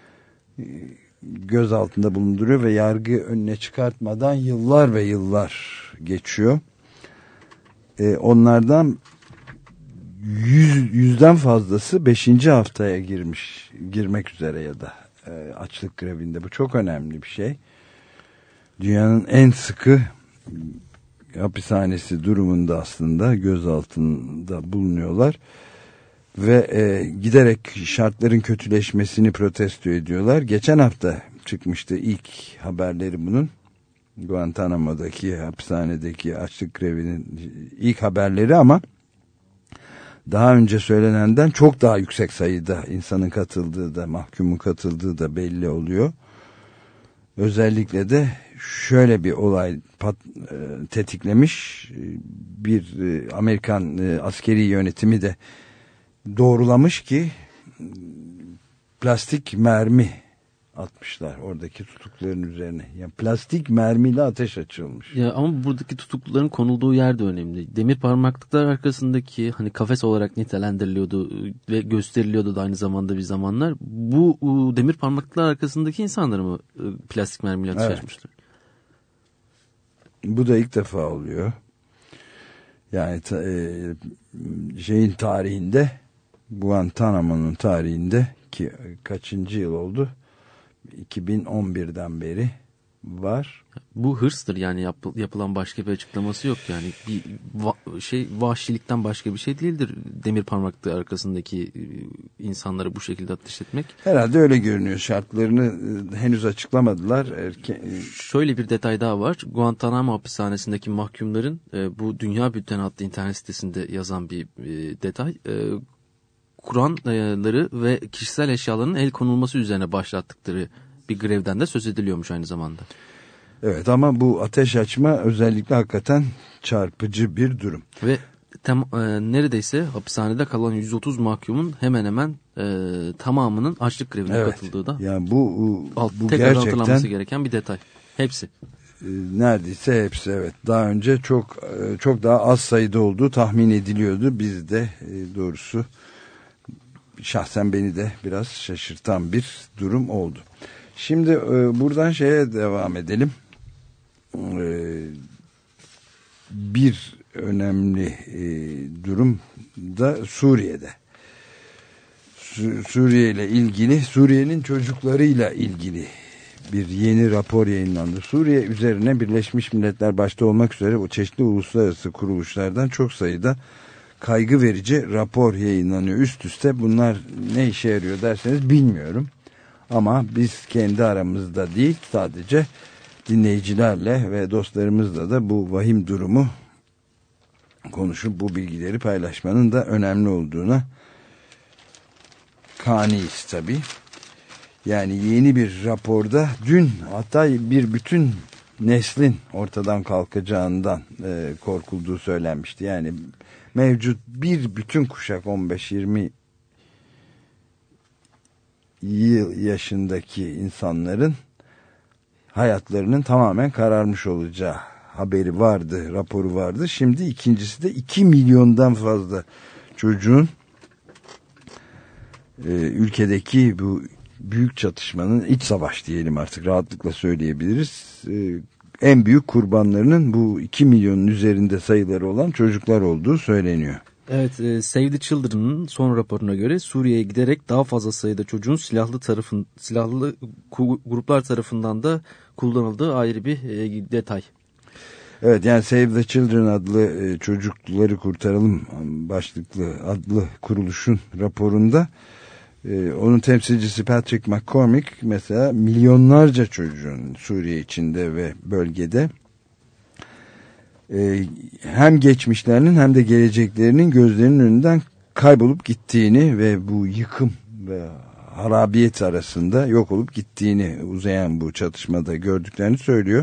göz altında bulunduruyor ve yargı önüne çıkartmadan yıllar ve yıllar geçiyor. Ee, onlardan yüz, yüzden fazlası beşinci haftaya girmiş, girmek üzere ya da e, açlık grevinde. Bu çok önemli bir şey. Dünyanın en sıkı hapishanesi durumunda aslında gözaltında bulunuyorlar ve e, giderek şartların kötüleşmesini protesto ediyorlar. Geçen hafta çıkmıştı ilk haberleri bunun. Guantanamo'daki hapishanedeki açlık grevinin ilk haberleri ama daha önce söylenenden çok daha yüksek sayıda insanın katıldığı da, mahkumun katıldığı da belli oluyor. Özellikle de şöyle bir olay pat, e, tetiklemiş, bir e, Amerikan e, askeri yönetimi de doğrulamış ki plastik mermi atmışlar oradaki tutukluların üzerine. Yani plastik mermiyle ateş açılmış. Ya ama buradaki tutukluların konulduğu yer de önemli. Demir parmaklıklar arkasındaki, hani kafes olarak nitelendiriliyordu ve gösteriliyordu da aynı zamanda bir zamanlar. Bu demir parmaklıklar arkasındaki insanları mı plastik mermiyle ateş evet. açmışlar? Bu da ilk defa oluyor. Yani ta, e, şeyin tarihinde, Guantanamo'nun tarihinde, ki kaçıncı yıl oldu? iki bin on birden beri var. Bu hırstır yani, yap, yapılan başka bir açıklaması yok yani, bir va, şey vahşilikten başka bir şey değildir demir parmaklığı arkasındaki insanları bu şekilde ateş etmek. Herhalde öyle görünüyor. Şartlarını henüz açıklamadılar. Erke... Şöyle bir detay daha var. Guantanamo hapishanesindeki mahkumların e, bu Dünya Bülteni adlı internet sitesinde yazan bir e, detay. E, Kur'anları ve kişisel eşyaların el konulması üzerine başlattıkları bir grevden de söz ediliyormuş aynı zamanda. Evet, ama bu ateş açma özellikle hakikaten çarpıcı bir durum. Ve tem, e, neredeyse hapishanede kalan yüz otuz mahkumun hemen hemen e, tamamının açlık grevine evet. katıldığı da yani bu, alt, bu tekrar gerçekten hatırlanması gereken bir detay. Hepsi. E, neredeyse hepsi evet. Daha önce çok e, çok daha az sayıda olduğu tahmin ediliyordu. Biz de e, doğrusu şahsen beni de biraz şaşırtan bir durum oldu. Şimdi e, buradan şeye devam edelim. E, bir önemli e, durum da Suriye'de. Su, Suriye ile ilgili, Suriye'nin çocuklarıyla ilgili bir yeni rapor yayınlandı. Suriye üzerine Birleşmiş Milletler başta olmak üzere o çeşitli uluslararası kuruluşlardan çok sayıda kaygı verici rapor yayınlanıyor üst üste. Bunlar ne işe yarıyor derseniz bilmiyorum. Ama biz kendi aramızda değil, sadece dinleyicilerle ve dostlarımızla da bu vahim durumu konuşup bu bilgileri paylaşmanın da önemli olduğuna kaniyiz tabii. Yani yeni bir raporda dün hatta bir bütün neslin ortadan kalkacağından e, korkulduğu söylenmişti. Yani mevcut bir bütün kuşak on beş yirmi yıl yaşındaki insanların hayatlarının tamamen kararmış olacağı haberi vardı, raporu vardı. Şimdi ikincisi de iki milyondan fazla çocuğun e, ülkedeki bu büyük çatışmanın, iç savaş diyelim artık rahatlıkla söyleyebiliriz. E, en büyük kurbanlarının bu iki milyonun üzerinde sayıları olan çocuklar olduğu söyleniyor. Evet, e, Save the Children'ın son raporuna göre Suriye'ye giderek daha fazla sayıda çocuğun silahlı tarafın silahlı gruplar tarafından da kullanıldığı ayrı bir e, detay. Evet, yani Save the Children adlı e, çocukları kurtaralım başlıklı adlı kuruluşun raporunda e, onun temsilcisi Patrick McCormick mesela milyonlarca çocuğun Suriye içinde ve bölgede e, hem geçmişlerinin hem de geleceklerinin gözlerinin önünden kaybolup gittiğini ve bu yıkım ve harabiyet arasında yok olup gittiğini uzayan bu çatışmada gördüklerini söylüyor.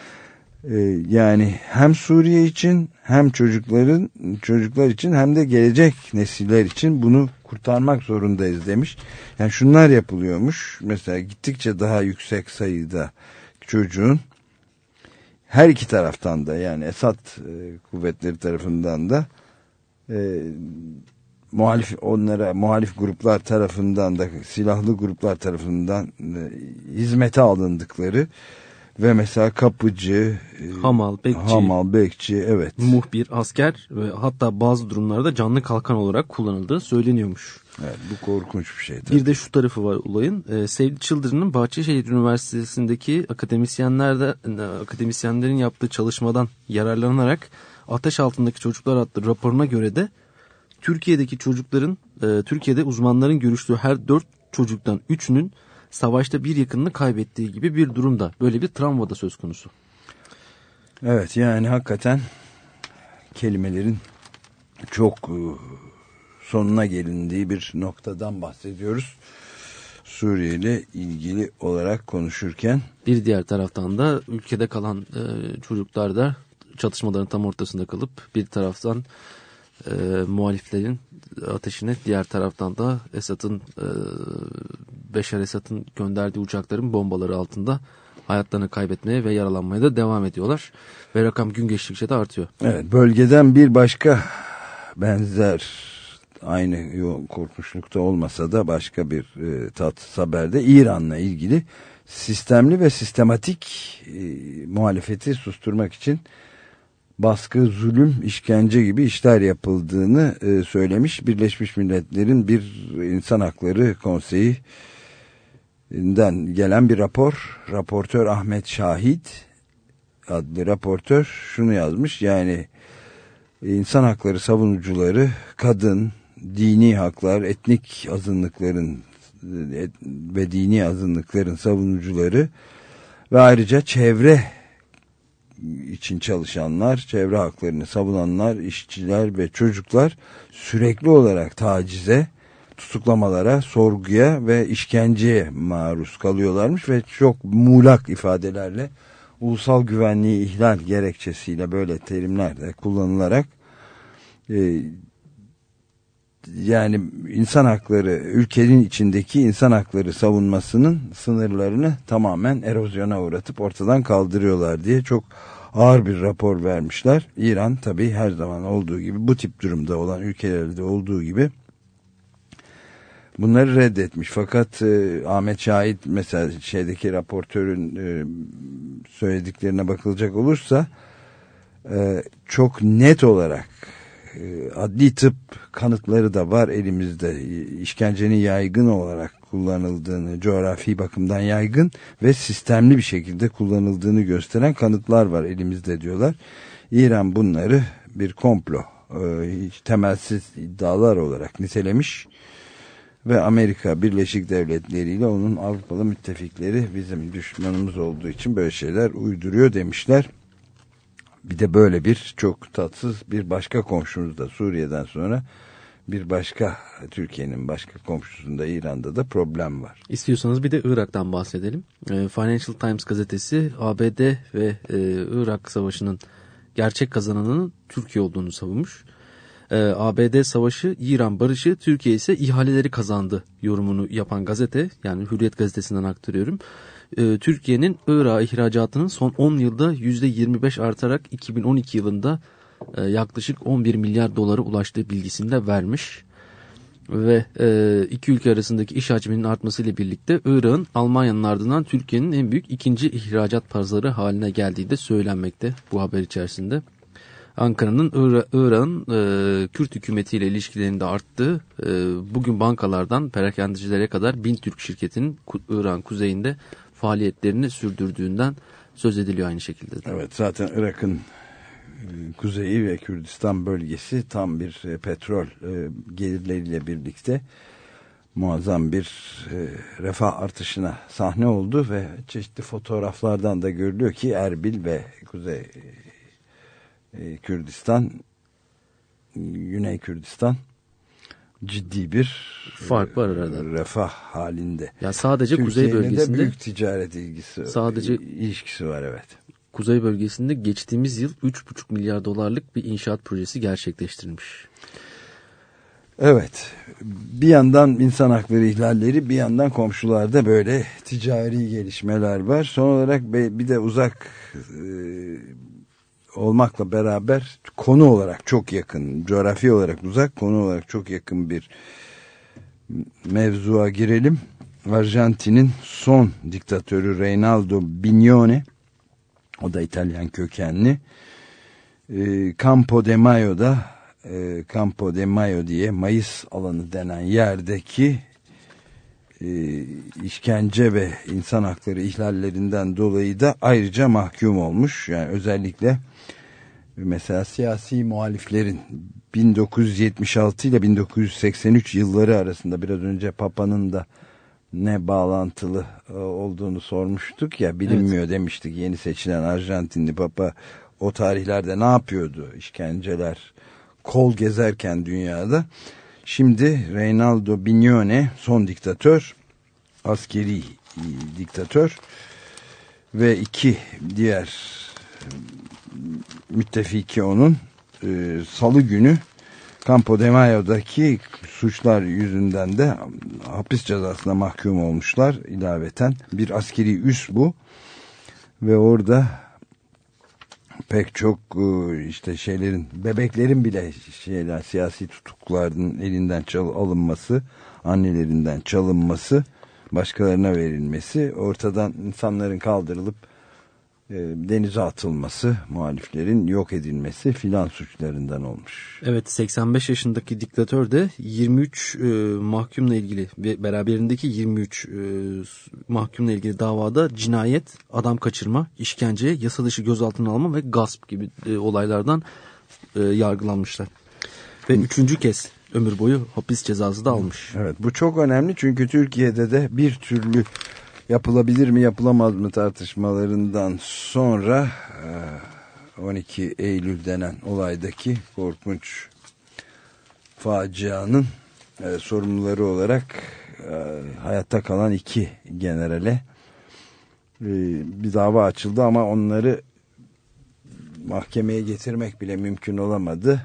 Yani hem Suriye için hem çocukların çocuklar için hem de gelecek nesiller için bunu kurtarmak zorundayız demiş. Yani şunlar yapılıyormuş. Mesela gittikçe daha yüksek sayıda çocuğun her iki taraftan da, yani Esad e, kuvvetleri tarafından da e, muhalif onlara muhalif gruplar tarafından da silahlı gruplar tarafından e, hizmete alındıkları ve mesela kapıcı, hamal, bekçi, hamal, bekçi, evet, muhbir, asker ve hatta bazı durumlarda canlı kalkan olarak kullanıldığı söyleniyormuş. Evet, bu korkunç bir şey tabii. Bir de şu tarafı var olayın. E, Save the Children'ın Bahçeşehir Üniversitesi'ndeki akademisyenlerde akademisyenlerin yaptığı çalışmadan yararlanarak Ateş Altındaki Çocuklar adlı raporuna göre de Türkiye'deki çocukların, e, Türkiye'de uzmanların görüştüğü her dört çocuktan üçünün savaşta bir yakınını kaybettiği gibi bir durumda. Böyle bir travma da söz konusu. Evet, yani hakikaten kelimelerin çok sonuna gelindiği bir noktadan bahsediyoruz. Suriye ile ilgili olarak konuşurken. Bir diğer taraftan da ülkede kalan e, çocuklar da çatışmaların tam ortasında kalıp bir taraftan e, muhaliflerin ateşine, diğer taraftan da Esad'ın e, Beşar Esad'ın gönderdiği uçakların bombaları altında hayatlarını kaybetmeye ve yaralanmaya da devam ediyorlar. Ve rakam gün geçtikçe de artıyor. Evet, bölgeden bir başka benzer aynı korkunçlukta olmasa da başka bir e, tatsız haberde İran'la ilgili sistemli ve sistematik e, muhalefeti susturmak için baskı, zulüm, işkence gibi işler yapıldığını e, söylemiş. Birleşmiş Milletler'in bir insan hakları konseyinden gelen bir rapor. Raportör Ahmet Şahit adlı raportör şunu yazmış. Yani insan hakları savunucuları, kadın, dini haklar, etnik azınlıkların et, ve dini azınlıkların savunucuları ve ayrıca çevre için çalışanlar, çevre haklarını savunanlar, işçiler ve çocuklar sürekli olarak tacize, tutuklamalara, sorguya ve işkenceye maruz kalıyorlarmış ve çok muğlak ifadelerle ulusal güvenliği ihlal gerekçesiyle böyle terimler de kullanılarak e, yani insan hakları, ülkenin içindeki insan hakları savunmasının sınırlarını tamamen erozyona uğratıp ortadan kaldırıyorlar diye çok ağır bir rapor vermişler. İran tabii her zaman olduğu gibi, bu tip durumda olan ülkelerde olduğu gibi bunları reddetmiş. Fakat e, Ahmet Şahit mesela şeydeki raportörün e, söylediklerine bakılacak olursa e, çok net olarak e, adli tıp kanıtları da var elimizde. İşkencenin yaygın olarak kullanıldığını, coğrafi bakımdan yaygın ve sistemli bir şekilde kullanıldığını gösteren kanıtlar var elimizde diyorlar. İran bunları bir komplo, e, hiç temelsiz iddialar olarak nitelemiş. Ve Amerika Birleşik Devletleri ile onun Avrupalı müttefikleri bizim düşmanımız olduğu için böyle şeyler uyduruyor demişler. Bir de böyle bir çok tatsız bir başka komşumuz da Suriye'den sonra bir başka Türkiye'nin başka komşusunda İran'da da problem var. İstiyorsanız bir de Irak'tan bahsedelim. Financial Times gazetesi A B D ve Irak Savaşı'nın gerçek kazananının Türkiye olduğunu savunmuş. A B D savaşı, İran barışı, Türkiye ise ihaleleri kazandı yorumunu yapan gazete, yani Hürriyet gazetesinden aktarıyorum. Türkiye'nin Irak'a ihracatının son on yılda yüzde yirmi beş artarak iki bin on iki yılında yaklaşık on bir milyar dolara ulaştığı bilgisini de vermiş. Ve iki ülke arasındaki iş hacminin artmasıyla birlikte Irak'ın Almanya'nın ardından Türkiye'nin en büyük ikinci ihracat pazarı haline geldiği de söylenmekte bu haber içerisinde. Ankara'nın Irak'ın e, Kürt hükümetiyle ilişkilerinin de arttığı, e, bugün bankalardan perakendecilere kadar bin Türk şirketinin Irak'ın kuzeyinde faaliyetlerini sürdürdüğünden söz ediliyor aynı şekilde. Evet, zaten Irak'ın kuzeyi ve Kürdistan bölgesi tam bir e, petrol e, gelirleriyle birlikte muazzam bir e, refah artışına sahne oldu ve çeşitli fotoğraflardan da görülüyor ki Erbil ve Kuzey Kürdistan, Güney Kürdistan ciddi bir fark var arada. Refah halinde. Ya sadece Kuzey bölgesinde de büyük ticaret ilgisi, sadece ilişkisi var, evet. Kuzey bölgesinde geçtiğimiz yıl üç buçuk milyar dolarlık bir inşaat projesi gerçekleştirilmiş. Evet. Bir yandan insan hakları ihlalleri, bir yandan komşularda böyle ticari gelişmeler var. Son olarak bir de uzak olmakla beraber konu olarak çok yakın, coğrafi olarak uzak, konu olarak çok yakın bir mevzuya girelim. Arjantin'in son diktatörü Reinaldo Bignone, o da İtalyan kökenli, e, Campo de Mayo'da e, Campo de Mayo diye Mayıs alanı denen yerdeki e, işkence ve insan hakları ihlallerinden dolayı da ayrıca mahkum olmuş. Yani özellikle mesela siyasi muhaliflerin bin dokuz yüz yetmiş altı ile bin dokuz yüz seksen üç yılları arasında, biraz önce Papa'nın da ne bağlantılı olduğunu sormuştuk ya, bilinmiyor, evet, demiştik. Yeni seçilen Arjantinli Papa o tarihlerde ne yapıyordu? İşkenceler kol gezerken dünyada. Şimdi Reinaldo Bignone son diktatör, askeri diktatör ve iki diğer müttefiki onun e, salı günü Campo de Mayo'daki suçlar yüzünden de hapis cezasına mahkum olmuşlar. İlaveten bir askeri üs bu ve orada pek çok işte şeylerin, bebeklerin bile şeyler, siyasi tutukluların elinden çal alınması, annelerinden çalınması, başkalarına verilmesi, ortadan insanların kaldırılıp e, denize atılması, muhaliflerin yok edilmesi filan suçlarından olmuş. Evet, seksen beş yaşındaki diktatör de yirmi üç e, mahkumla ilgili ve beraberindeki yirmi üç e, mahkumla ilgili davada cinayet, adam kaçırma, işkence, yasa dışı gözaltına alma ve gasp gibi e, olaylardan e, yargılanmışlar. Ve üçüncü kez ömür boyu hapis cezası da almış. Evet, bu çok önemli çünkü Türkiye'de de bir türlü yapılabilir mi yapılamaz mı tartışmalarından sonra on iki Eylül denen olaydaki korkunç facianın sorumluları olarak hayatta kalan iki generale bir dava açıldı ama onları mahkemeye getirmek bile mümkün olamadı.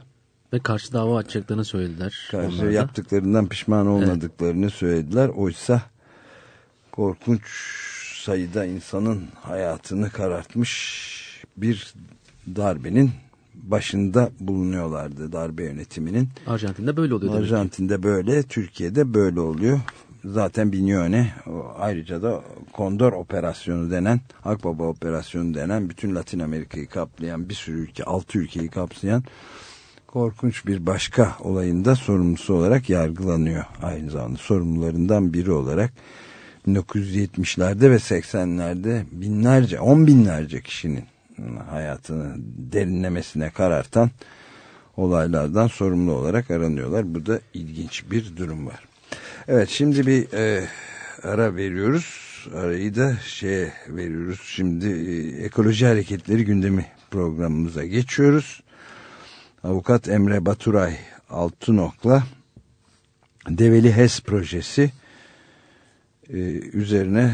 Ve karşı dava açacaklarını söylediler. Karşı yaptıklarından pişman olmadıklarını evet. söylediler. Oysa korkunç sayıda insanın hayatını karartmış bir darbenin başında bulunuyorlardı, darbe yönetiminin. Arjantin'de böyle oluyor. Arjantin'de böyle, Türkiye'de böyle oluyor. Zaten Bignone, ayrıca da Kondor operasyonu denen, Akbaba operasyonu denen, bütün Latin Amerika'yı kaplayan bir sürü ülke, altı ülkeyi kapsayan korkunç bir başka olayında sorumlusu olarak yargılanıyor. Aynı zamanda sorumlularından biri olarak bin dokuz yüz yetmişlerde ve seksenlerde binlerce, on binlerce kişinin hayatını derinlemesine karartan olaylardan sorumlu olarak aranıyorlar. Bu da ilginç bir durum var. Evet, şimdi bir e, ara veriyoruz. Arayı da şeye veriyoruz. Şimdi e, Ekoloji Hareketleri gündemi programımıza geçiyoruz. Avukat Emre Baturay Altınok'la Develi HES projesi e, üzerine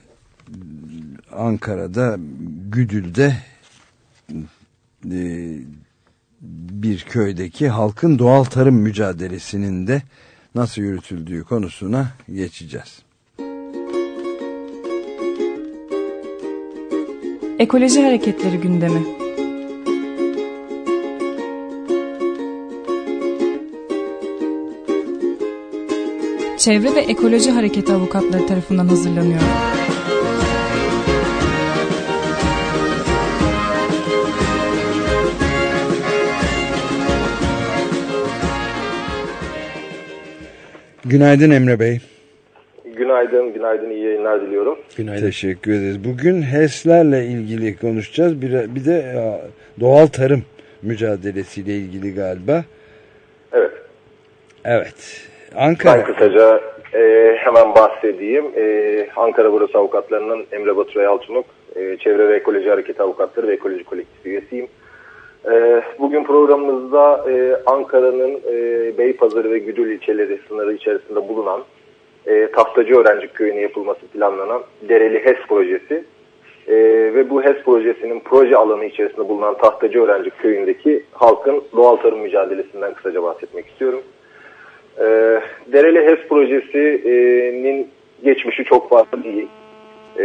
Ankara'da Güdül'de e, bir köydeki halkın doğal tarım mücadelesinin de nasıl yürütüldüğü konusuna geçeceğiz. Ekoloji Hareketleri gündemi. Çevre ve Ekoloji Hareketi avukatları tarafından hazırlanıyor. Günaydın Emre Bey. Günaydın, günaydın, iyi yayınlar diliyorum. Günaydın. Teşekkür ederiz. Bugün HES'lerle ilgili konuşacağız. Bir, bir de doğal tarım mücadelesiyle ilgili galiba. Evet. Evet. Ankara. Ben kısaca e, hemen bahsedeyim. E, Ankara Burası Avukatlarının Emre Baturay Altınok, e, Çevre ve Ekoloji Hareketi Avukatları ve Ekoloji Kolektifi üyesiyim. E, bugün programımızda e, Ankara'nın e, Beypazarı ve Güdül ilçeleri sınırı içerisinde bulunan e, Taftacı Öğrenci Köyü'ne yapılması planlanan Dereli HES projesi e, ve bu HES projesinin proje alanı içerisinde bulunan Taftacı Öğrenci Köyü'ndeki halkın doğal tarım mücadelesinden kısaca bahsetmek istiyorum. E, Dereli HES projesinin geçmişi çok fazla değil. E,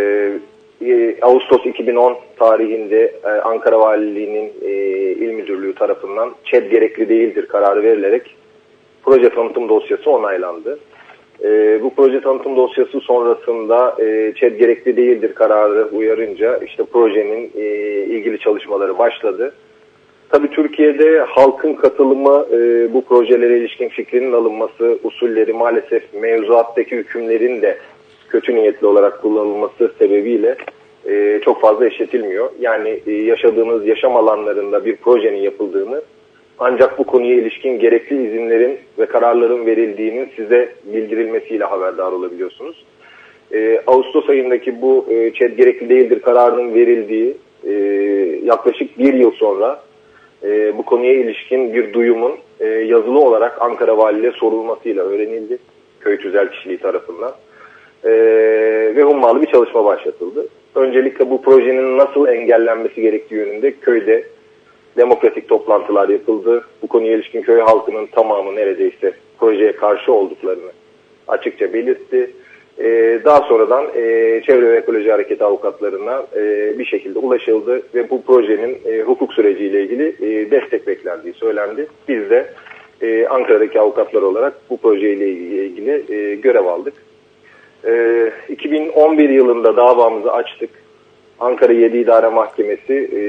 e, Ağustos iki bin on tarihinde e, Ankara Valiliği'nin e, İl Müdürlüğü tarafından ÇED gerekli değildir kararı verilerek proje tanıtım dosyası onaylandı. E, bu proje tanıtım dosyası sonrasında e, ÇED gerekli değildir kararı uyarınca işte projenin e, ilgili çalışmaları başladı. Tabii Türkiye'de halkın katılımı, e, bu projelere ilişkin fikrinin alınması, usulleri maalesef mevzuattaki hükümlerin de kötü niyetli olarak kullanılması sebebiyle e, çok fazla işletilmiyor. Yani e, yaşadığınız yaşam alanlarında bir projenin yapıldığını, ancak bu konuya ilişkin gerekli izinlerin ve kararların verildiğinin size bildirilmesiyle haberdar olabiliyorsunuz. E, Ağustos ayındaki bu e, ÇED gerekli değildir kararının verildiği e, yaklaşık bir yıl sonra e, bu konuya ilişkin bir duyumun e, yazılı olarak Ankara Valiliğe sorulmasıyla öğrenildi köy tüzel kişiliği tarafından. E, ve hummalı bir çalışma başlatıldı. Öncelikle bu projenin nasıl engellenmesi gerektiği yönünde köyde demokratik toplantılar yapıldı. Bu konuya ilişkin köy halkının tamamı neredeyse projeye karşı olduklarını açıkça belirtti. Ee, daha sonradan e, Çevre ve Ekoloji Hareketi avukatlarına e, bir şekilde ulaşıldı ve bu projenin e, hukuk süreciyle ilgili e, destek beklendiği söylendi. Biz de e, Ankara'daki avukatlar olarak bu projeyle ilgili e, görev aldık. E, iki bin on bir yılında davamızı açtık. Ankara yedi İdare Mahkemesi e,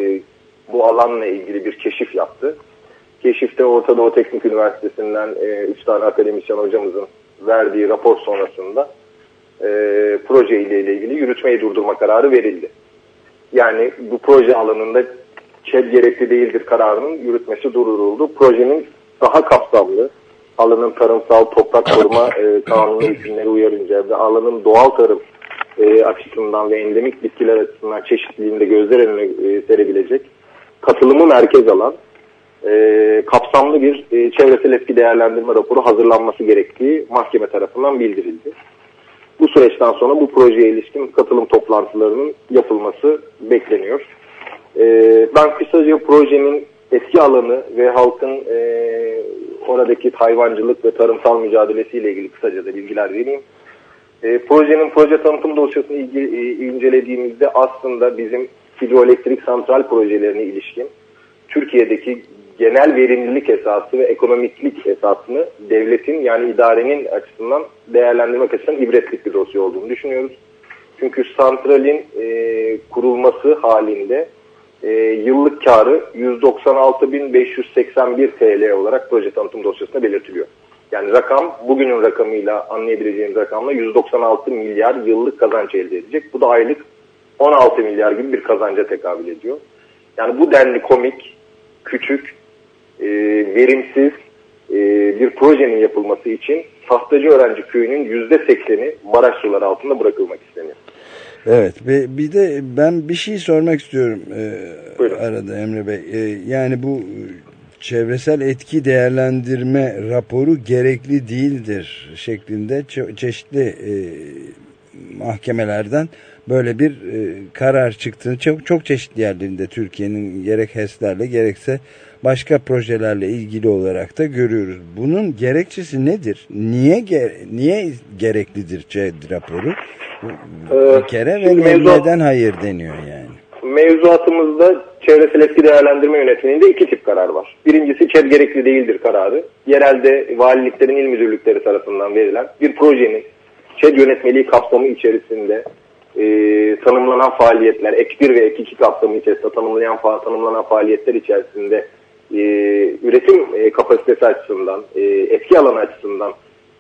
bu alanla ilgili bir keşif yaptı. Keşifte Orta Doğu Teknik Üniversitesi'nden e, üç tane akademisyen hocamızın verdiği rapor sonrasında e, proje ile ilgili yürütmeyi durdurma kararı verildi. Yani bu proje alanında ÇED gerekli değildir kararının yürütmesi durduruldu. Projenin daha kapsamlı alanın tarımsal toprak koruma e, kanunu hükümleri uyarınca ve alanın doğal tarım e, açısından ve endemik bitkiler açısından çeşitliliğinde gözler önüne e, serebilecek katılımı merkez alan e, kapsamlı bir e, çevresel etki değerlendirme raporu hazırlanması gerektiği mahkeme tarafından bildirildi. Bu süreçten sonra bu projeye ilişkin katılım toplantılarının yapılması bekleniyor. E, ben kısaca projenin eski alanı ve halkın e, oradaki hayvancılık ve tarımsal mücadelesiyle ilgili kısaca da bilgiler vereyim. E, projenin proje tanıtım dosyasını ilgi, e, incelediğimizde aslında bizim hidroelektrik santral projelerine ilişkin Türkiye'deki genel verimlilik esası ve ekonomiklik esasını devletin yani idarenin açısından değerlendirmek açısından ibretlik bir dosya olduğunu düşünüyoruz. Çünkü santralin e, kurulması halinde e, yıllık karı yüz doksan altı bin beş yüz seksen bir T L olarak proje tanıtım dosyasında belirtiliyor. Yani rakam bugünün rakamıyla anlayabileceğimiz rakamla yüz doksan altı milyar yıllık kazanç elde edecek. Bu da aylık on altı milyar gibi bir kazanca tekabül ediyor. Yani bu denli komik, küçük, e, verimsiz e, bir projenin yapılması için Tahtacıörenci köyünün yüzde sekseni baraj suları altında bırakılmak isteniyor. Evet ve bir de ben bir şey sormak istiyorum e, arada Emre Bey. E, yani bu çevresel etki değerlendirme raporu gerekli değildir şeklinde çe- çeşitli e, mahkemelerden böyle bir e, karar çıktığını çok, çok çeşitli yerlerinde Türkiye'nin gerek HES'lerle gerekse başka projelerle ilgili olarak da görüyoruz. Bunun gerekçesi nedir? Niye ger- niye gereklidir ÇED raporu? Bir kere ve mevzuat, neden hayır deniyor yani? Mevzuatımızda çevresel etki değerlendirme yönetmeliğinde iki tip karar var. Birincisi ÇED gerekli değildir kararı. Yerelde valiliklerin il müdürlükleri tarafından verilen bir projenin ÇED yönetmeliği kapsamı içerisinde e, tanımlanan faaliyetler, ek bir ve ek iki kapsamı içerisinde tanımlayan, tanımlanan faaliyetler içerisinde e, üretim e, kapasitesi açısından, e, etki alanı açısından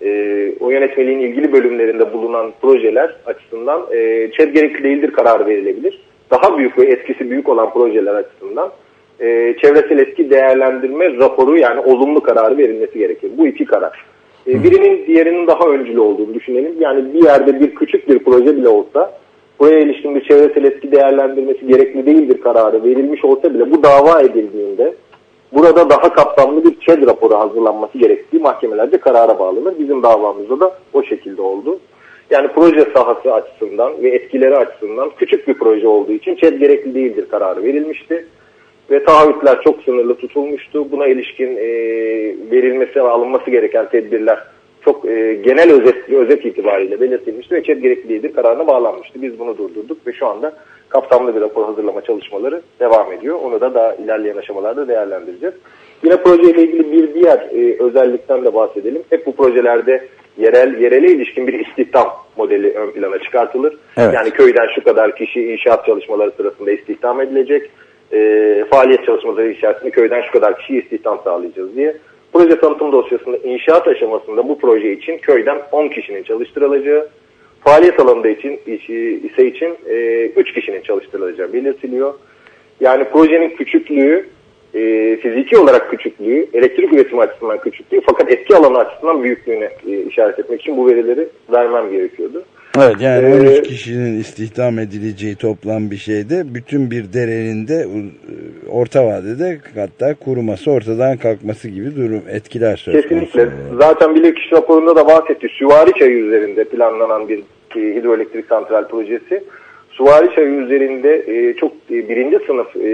e, o yönetmeliğin ilgili bölümlerinde bulunan projeler açısından e, ÇED gerekli değildir kararı verilebilir. Daha büyük ve etkisi büyük olan projeler açısından e, çevresel etki değerlendirme raporu yani olumlu kararı verilmesi gerekir. Bu iki karar. E, birinin diğerinin daha öncülü olduğunu düşünelim. Yani bir yerde bir küçük bir proje bile olsa buraya ilişkin bir çevresel etki değerlendirmesi gerekli değildir kararı verilmiş olsa bile bu dava edildiğinde burada daha kapsamlı bir ÇED raporu hazırlanması gerektiği mahkemelerde karara bağlanır. Bizim davamızda da o şekilde oldu. Yani proje sahası açısından ve etkileri açısından küçük bir proje olduğu için ÇED gerekli değildir kararı verilmişti. Ve taahhütler çok sınırlı tutulmuştu. Buna ilişkin e, verilmesi ve alınması gereken tedbirler çok e, genel özet, özet itibariyle belirtilmişti ve ÇED gerekli değildir kararına bağlanmıştı. Biz bunu durdurduk ve şu anda kapsamlı bir rapor hazırlama çalışmaları devam ediyor. Onu da daha ilerleyen aşamalarda değerlendireceğiz. Yine projeyle ilgili bir diğer e, özellikten de bahsedelim. Hep bu projelerde yerel yerele ilişkin bir istihdam modeli ön plana çıkartılır. Evet. Yani köyden şu kadar kişi inşaat çalışmaları sırasında istihdam edilecek. E, faaliyet çalışmaları içerisinde köyden şu kadar kişi istihdam sağlayacağız diye. Proje tanıtım dosyasında inşaat aşamasında bu proje için köyden on kişinin çalıştırılacağı, faaliyet alanında için ise için e, üç kişinin çalıştırılacağı belirtiliyor. Yani projenin küçüklüğü, e, fiziki olarak küçüklüğü, elektrik üretimi açısından küçüklüğü fakat etki alanı açısından büyüklüğüne e, işaret etmek için bu verileri vermem gerekiyordu. Evet yani on üç kişinin istihdam edileceği toplam bir şeyde bütün bir derenin de orta vadede hatta kuruması ortadan kalkması gibi durum etkiler söz konusu. Kesinlikle. Zaten bilirkişi raporunda da bahsetti. Süvari Çayı üzerinde planlanan bir hidroelektrik santral projesi. Süvari Çayı üzerinde e, çok e, birinci sınıf e,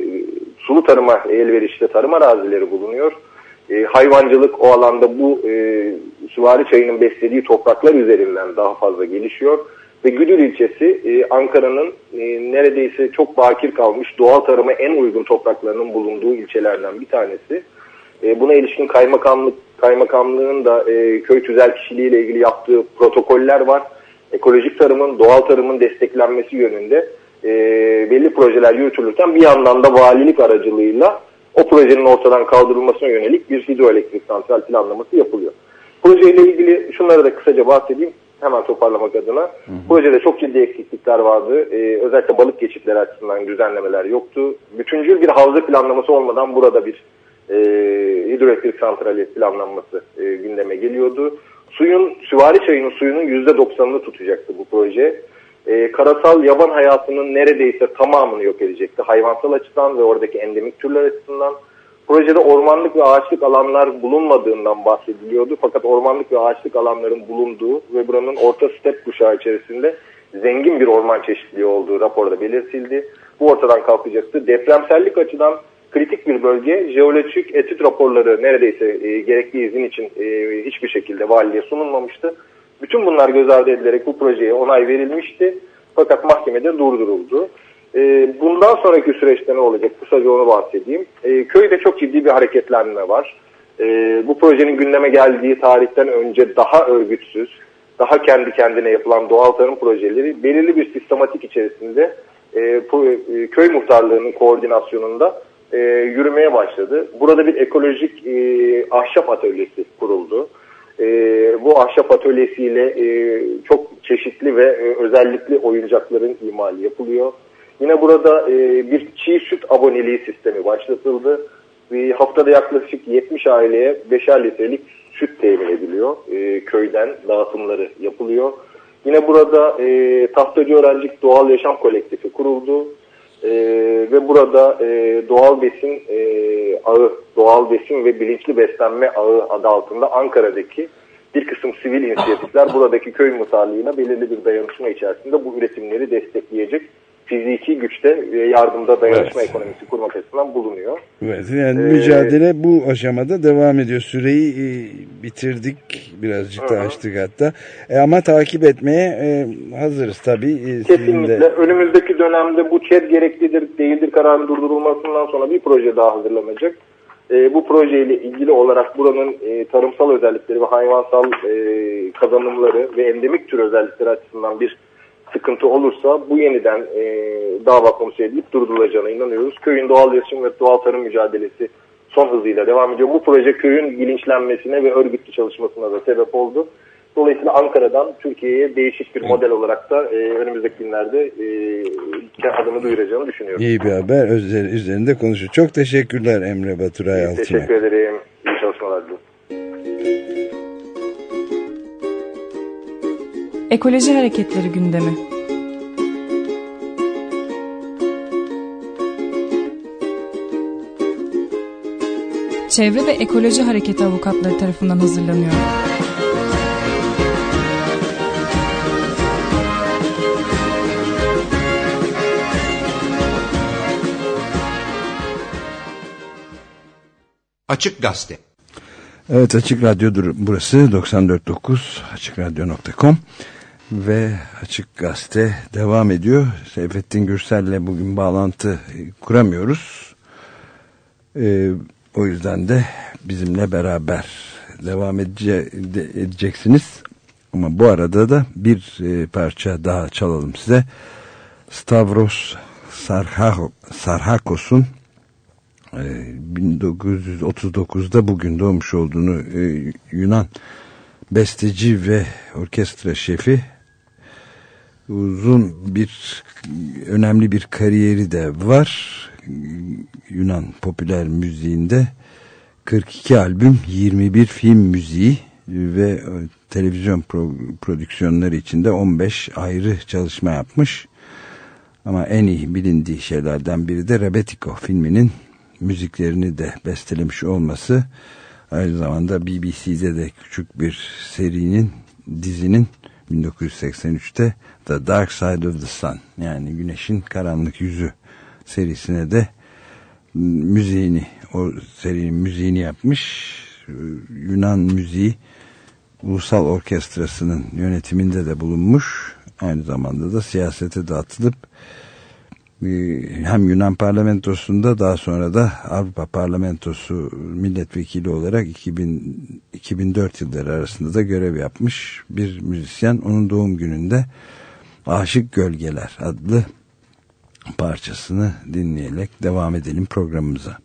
sulu tarıma elverişli tarım arazileri bulunuyor. E, hayvancılık o alanda bu e, Süvari Çayı'nın beslediği topraklar üzerinden daha fazla gelişiyor. Ve Güdül ilçesi e, Ankara'nın e, neredeyse çok bakir kalmış doğal tarıma en uygun topraklarının bulunduğu ilçelerden bir tanesi. E, buna ilişkin kaymakamlık kaymakamlığın da e, köy tüzel kişiliğiyle ilgili yaptığı protokoller var. Ekolojik tarımın, doğal tarımın desteklenmesi yönünde e, belli projeler yürütülürken bir yandan da valilik aracılığıyla o projenin ortadan kaldırılmasına yönelik bir hidroelektrik santral planlaması yapılıyor. Projeyle ilgili şunları da kısaca bahsedeyim. Hemen toparlamak adına. Hı hı. Projede çok ciddi eksiklikler vardı. Ee, özellikle balık geçitleri açısından düzenlemeler yoktu. Bütüncül bir havza planlaması olmadan burada bir e, hidroelektrik santrali planlanması e, gündeme geliyordu. Suyun, Süvari Çayı'nın suyunun yüzde doksanını tutacaktı bu proje. E, karasal yaban hayatının neredeyse tamamını yok edecekti. Hayvansal açıdan ve oradaki endemik türler açısından. Projede ormanlık ve ağaçlık alanlar bulunmadığından bahsediliyordu. Fakat ormanlık ve ağaçlık alanların bulunduğu ve buranın orta step kuşağı içerisinde zengin bir orman çeşitliliği olduğu raporda belirtildi. Bu ortadan kalkacaktı. Depremsellik açıdan kritik bir bölge. Jeolojik etüt raporları neredeyse e, gerekli izin için e, hiçbir şekilde valiliğe sunulmamıştı. Bütün bunlar göz ardı edilerek bu projeye onay verilmişti. Fakat mahkemede durduruldu. E, bundan sonraki süreçte ne olacak? Kısaca onu bahsedeyim. E, köyde çok ciddi bir hareketlenme var. E, bu projenin gündeme geldiği tarihten önce daha örgütsüz, daha kendi kendine yapılan doğal tarım projeleri belirli bir sistematik içerisinde e, bu, e, köy muhtarlığının koordinasyonunda e, yürümeye başladı. Burada bir ekolojik e, ahşap atölyesi kuruldu. E, bu ahşap atölyesiyle e, çok çeşitli ve e, özellikli oyuncakların imali yapılıyor. Yine burada e, bir çiğ süt aboneliği sistemi başlatıldı. E, haftada yaklaşık yetmiş aileye beşer litrelik süt temin ediliyor. E, köyden dağıtımları yapılıyor. Yine burada e, Tahtacı Öğrencik Doğal Yaşam Kolektifi kuruldu. E, ve burada e, doğal besin e, ağı, doğal besin ve bilinçli beslenme ağı adı altında Ankara'daki bir kısım sivil inisiyatifler buradaki köy muhtarlığına belirli bir dayanışma içerisinde bu üretimleri destekleyecek fiziki güçte ve yardımda dayanışma evet. ekonomisi kurmak açısından bulunuyor. Evet, yani ee, mücadele bu aşamada devam ediyor. Süreyi e, bitirdik, birazcık hı. da açtık hatta. E, ama takip etmeye e, hazırız tabii. E, Kesinlikle. De... Önümüzdeki dönemde bu ÇED gereklidir, değildir kararının durdurulmasından sonra bir proje daha hazırlanacak. E, bu projeyle ilgili olarak buranın e, tarımsal özellikleri ve hayvansal e, kazanımları ve endemik tür özellikleri açısından bir sıkıntı olursa bu yeniden e, dava konusu edilip durdurulacağına inanıyoruz. Köyün doğal yaşam ve doğal tarım mücadelesi son hızıyla devam ediyor. Bu proje köyün bilinçlenmesine ve örgütlü çalışmasına da sebep oldu. Dolayısıyla Ankara'dan Türkiye'ye değişik bir model olarak da e, önümüzdeki günlerde e, adını duyuracağını düşünüyorum. İyi bir haber. Üzerinde konuşuyor. Çok teşekkürler Emre Baturay Altınak. Teşekkür ederim. İyi çalışmalar diliyorum. Ekoloji hareketleri gündemi. Çevre ve Ekoloji Hareketi avukatları tarafından hazırlanıyor. Açık Gazete. Evet, Açık Radyo'dur burası. doksan dört nokta dokuz açık radyo nokta com ve Açık Gazete devam ediyor. Seyfettin Gürsel'le bugün bağlantı kuramıyoruz. Ee, o yüzden de bizimle beraber devam edece, de, edeceksiniz. Ama bu arada da bir e, parça daha çalalım size. Stavros Sarhakos'un bin dokuz yüz otuz dokuzda bugün doğmuş olduğunu e, Yunan besteci ve orkestra şefi, uzun bir önemli bir kariyeri de var Yunan popüler müziğinde. kırk iki albüm, yirmi bir film müziği ve televizyon pro- prodüksiyonları içinde on beş ayrı çalışma yapmış. Ama en iyi bilindiği şeylerden biri de Rebetiko filminin müziklerini de bestelemiş olması. Aynı zamanda B B C'de de küçük bir serinin, dizinin bin dokuz yüz seksen üçte The Dark Side of the Sun, yani Güneşin Karanlık Yüzü serisine de müziğini, o serinin müziğini yapmış. Yunan Müziği Ulusal Orkestrası'nın yönetiminde de bulunmuş. Aynı zamanda da siyasete de atılıp hem Yunan parlamentosunda, daha sonra da Avrupa Parlamentosu milletvekili olarak iki bin iki bin dört yılları arasında da görev yapmış bir müzisyen. Onun doğum gününde Aşık Gölgeler adlı parçasını dinleyerek devam edelim programımıza.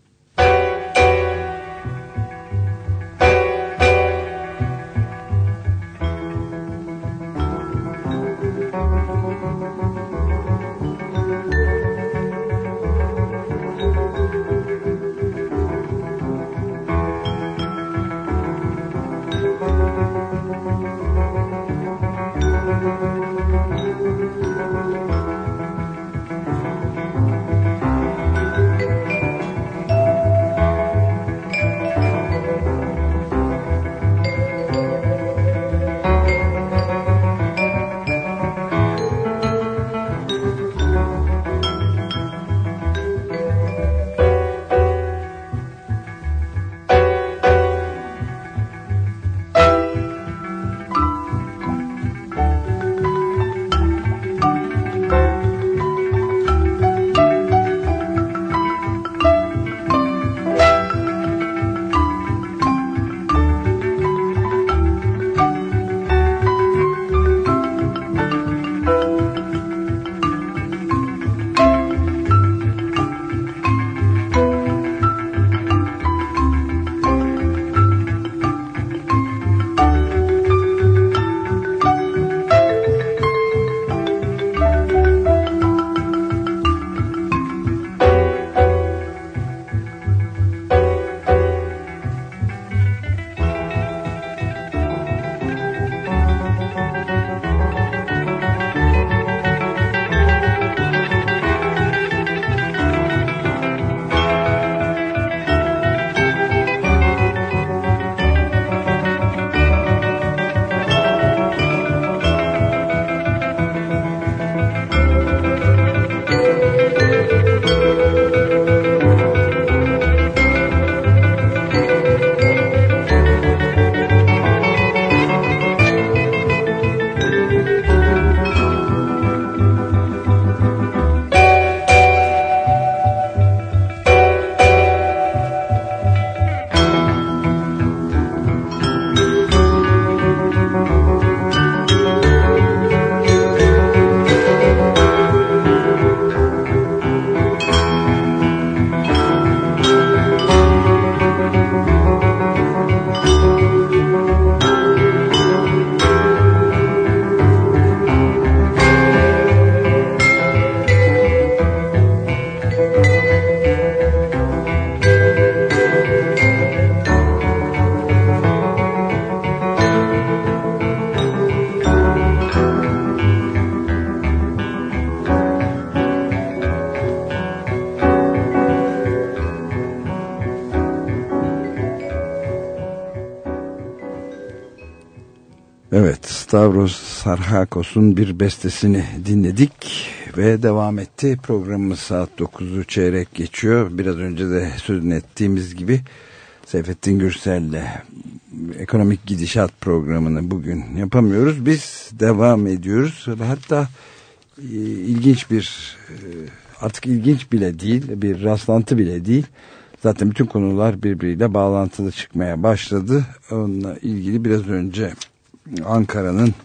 Evet, Stavros Sarhakos'un bir bestesini dinledik ve devam etti. Programımız saat dokuzu çeyrek geçiyor. Biraz önce de sözünü ettiğimiz gibi Seyfettin Gürsel'le ekonomik gidişat programını bugün yapamıyoruz. Biz devam ediyoruz. Hatta e, ilginç bir, e, artık ilginç bile değil, bir rastlantı bile değil. Zaten bütün konular birbiriyle bağlantılı çıkmaya başladı. Onunla ilgili biraz önce Ankara'nın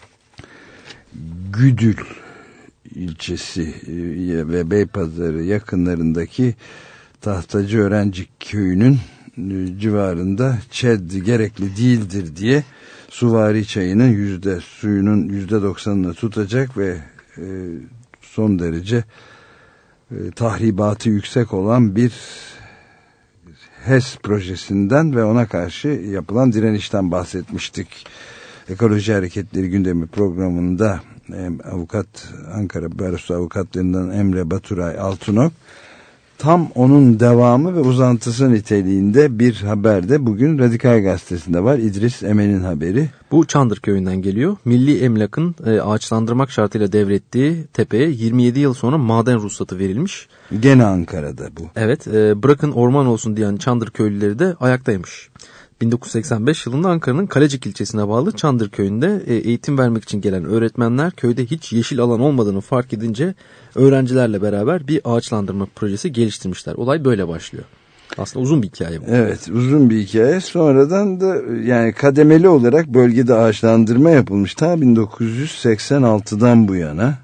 Güdül ilçesi ve Beypazarı yakınlarındaki Tahtacı Öğrenci Köyü'nün civarında ÇED gerekli değildir diye Suvari çayının yüzde suyunun yüzde doksanını tutacak ve son derece tahribatı yüksek olan bir H E S projesinden ve ona karşı yapılan direnişten bahsetmiştik. Ekoloji Hareketleri Gündemi programında avukat, Ankara Barosu avukatlarından Emre Baturay Altınok, tam onun devamı ve uzantısı niteliğinde bir haber de bugün Radikal Gazetesi'nde var. İdris Emen'in haberi. Bu Çandır Köyü'nden geliyor. Milli Emlak'ın e, ağaçlandırmak şartıyla devrettiği tepeye yirmi yedi yıl sonra maden ruhsatı verilmiş. Gene Ankara'da bu. Evet, e, bırakın orman olsun diyen Çandır köylüleri de ayaktaymış. bin dokuz yüz seksen beş yılında Ankara'nın Kalecik ilçesine bağlı Çandır Köyü'nde e, eğitim vermek için gelen öğretmenler köyde hiç yeşil alan olmadığını fark edince öğrencilerle beraber bir ağaçlandırma projesi geliştirmişler. Olay böyle başlıyor. Aslında uzun bir hikaye bu. Evet, uzun bir hikaye. Sonradan da yani kademeli olarak bölgede ağaçlandırma yapılmış. Ta bin dokuz yüz seksen altıdan bu yana,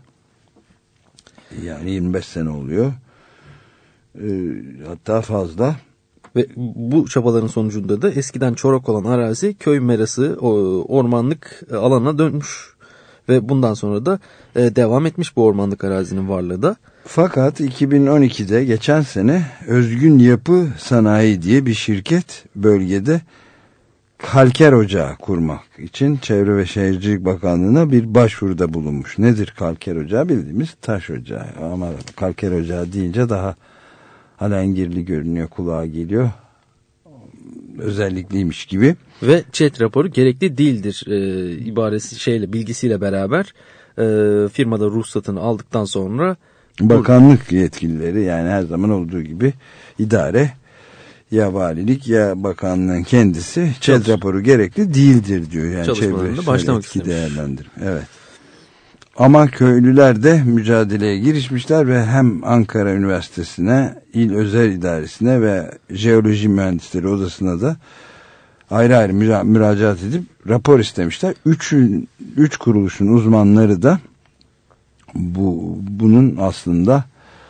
yani yirmi beş sene oluyor. Ee, hatta fazla. Ve bu çabaların sonucunda da eskiden çorak olan arazi köy merası, ormanlık alana dönmüş. Ve bundan sonra da devam etmiş bu ormanlık arazinin varlığı da. Fakat iki bin on ikide geçen sene Özgün Yapı Sanayi diye bir şirket bölgede kalker ocağı kurmak için Çevre ve Şehircilik Bakanlığı'na bir başvuruda bulunmuş. Nedir kalker ocağı? Bildiğimiz taş ocağı, ama kalker ocağı deyince daha alengirli görünüyor, kulağa geliyor. Özellikliymiş gibi. Ve ÇED raporu gerekli değildir e, ibaresi şeyle, bilgisiyle beraber e, firmada ruhsatını aldıktan sonra bakanlık yetkilileri, yani her zaman olduğu gibi idare, ya valilik ya bakanlığın kendisi ÇED Çalış. raporu gerekli değildir diyor. Yani çalışmalarında başlamak istemiş. Değerlendirme. Evet. Ama köylüler de mücadeleye girişmişler ve hem Ankara Üniversitesi'ne, İl Özel İdaresi'ne ve Jeoloji Mühendisleri Odası'na da ayrı ayrı müra- müracaat edip rapor istemişler. Üç, üç kuruluşun uzmanları da bu bunun aslında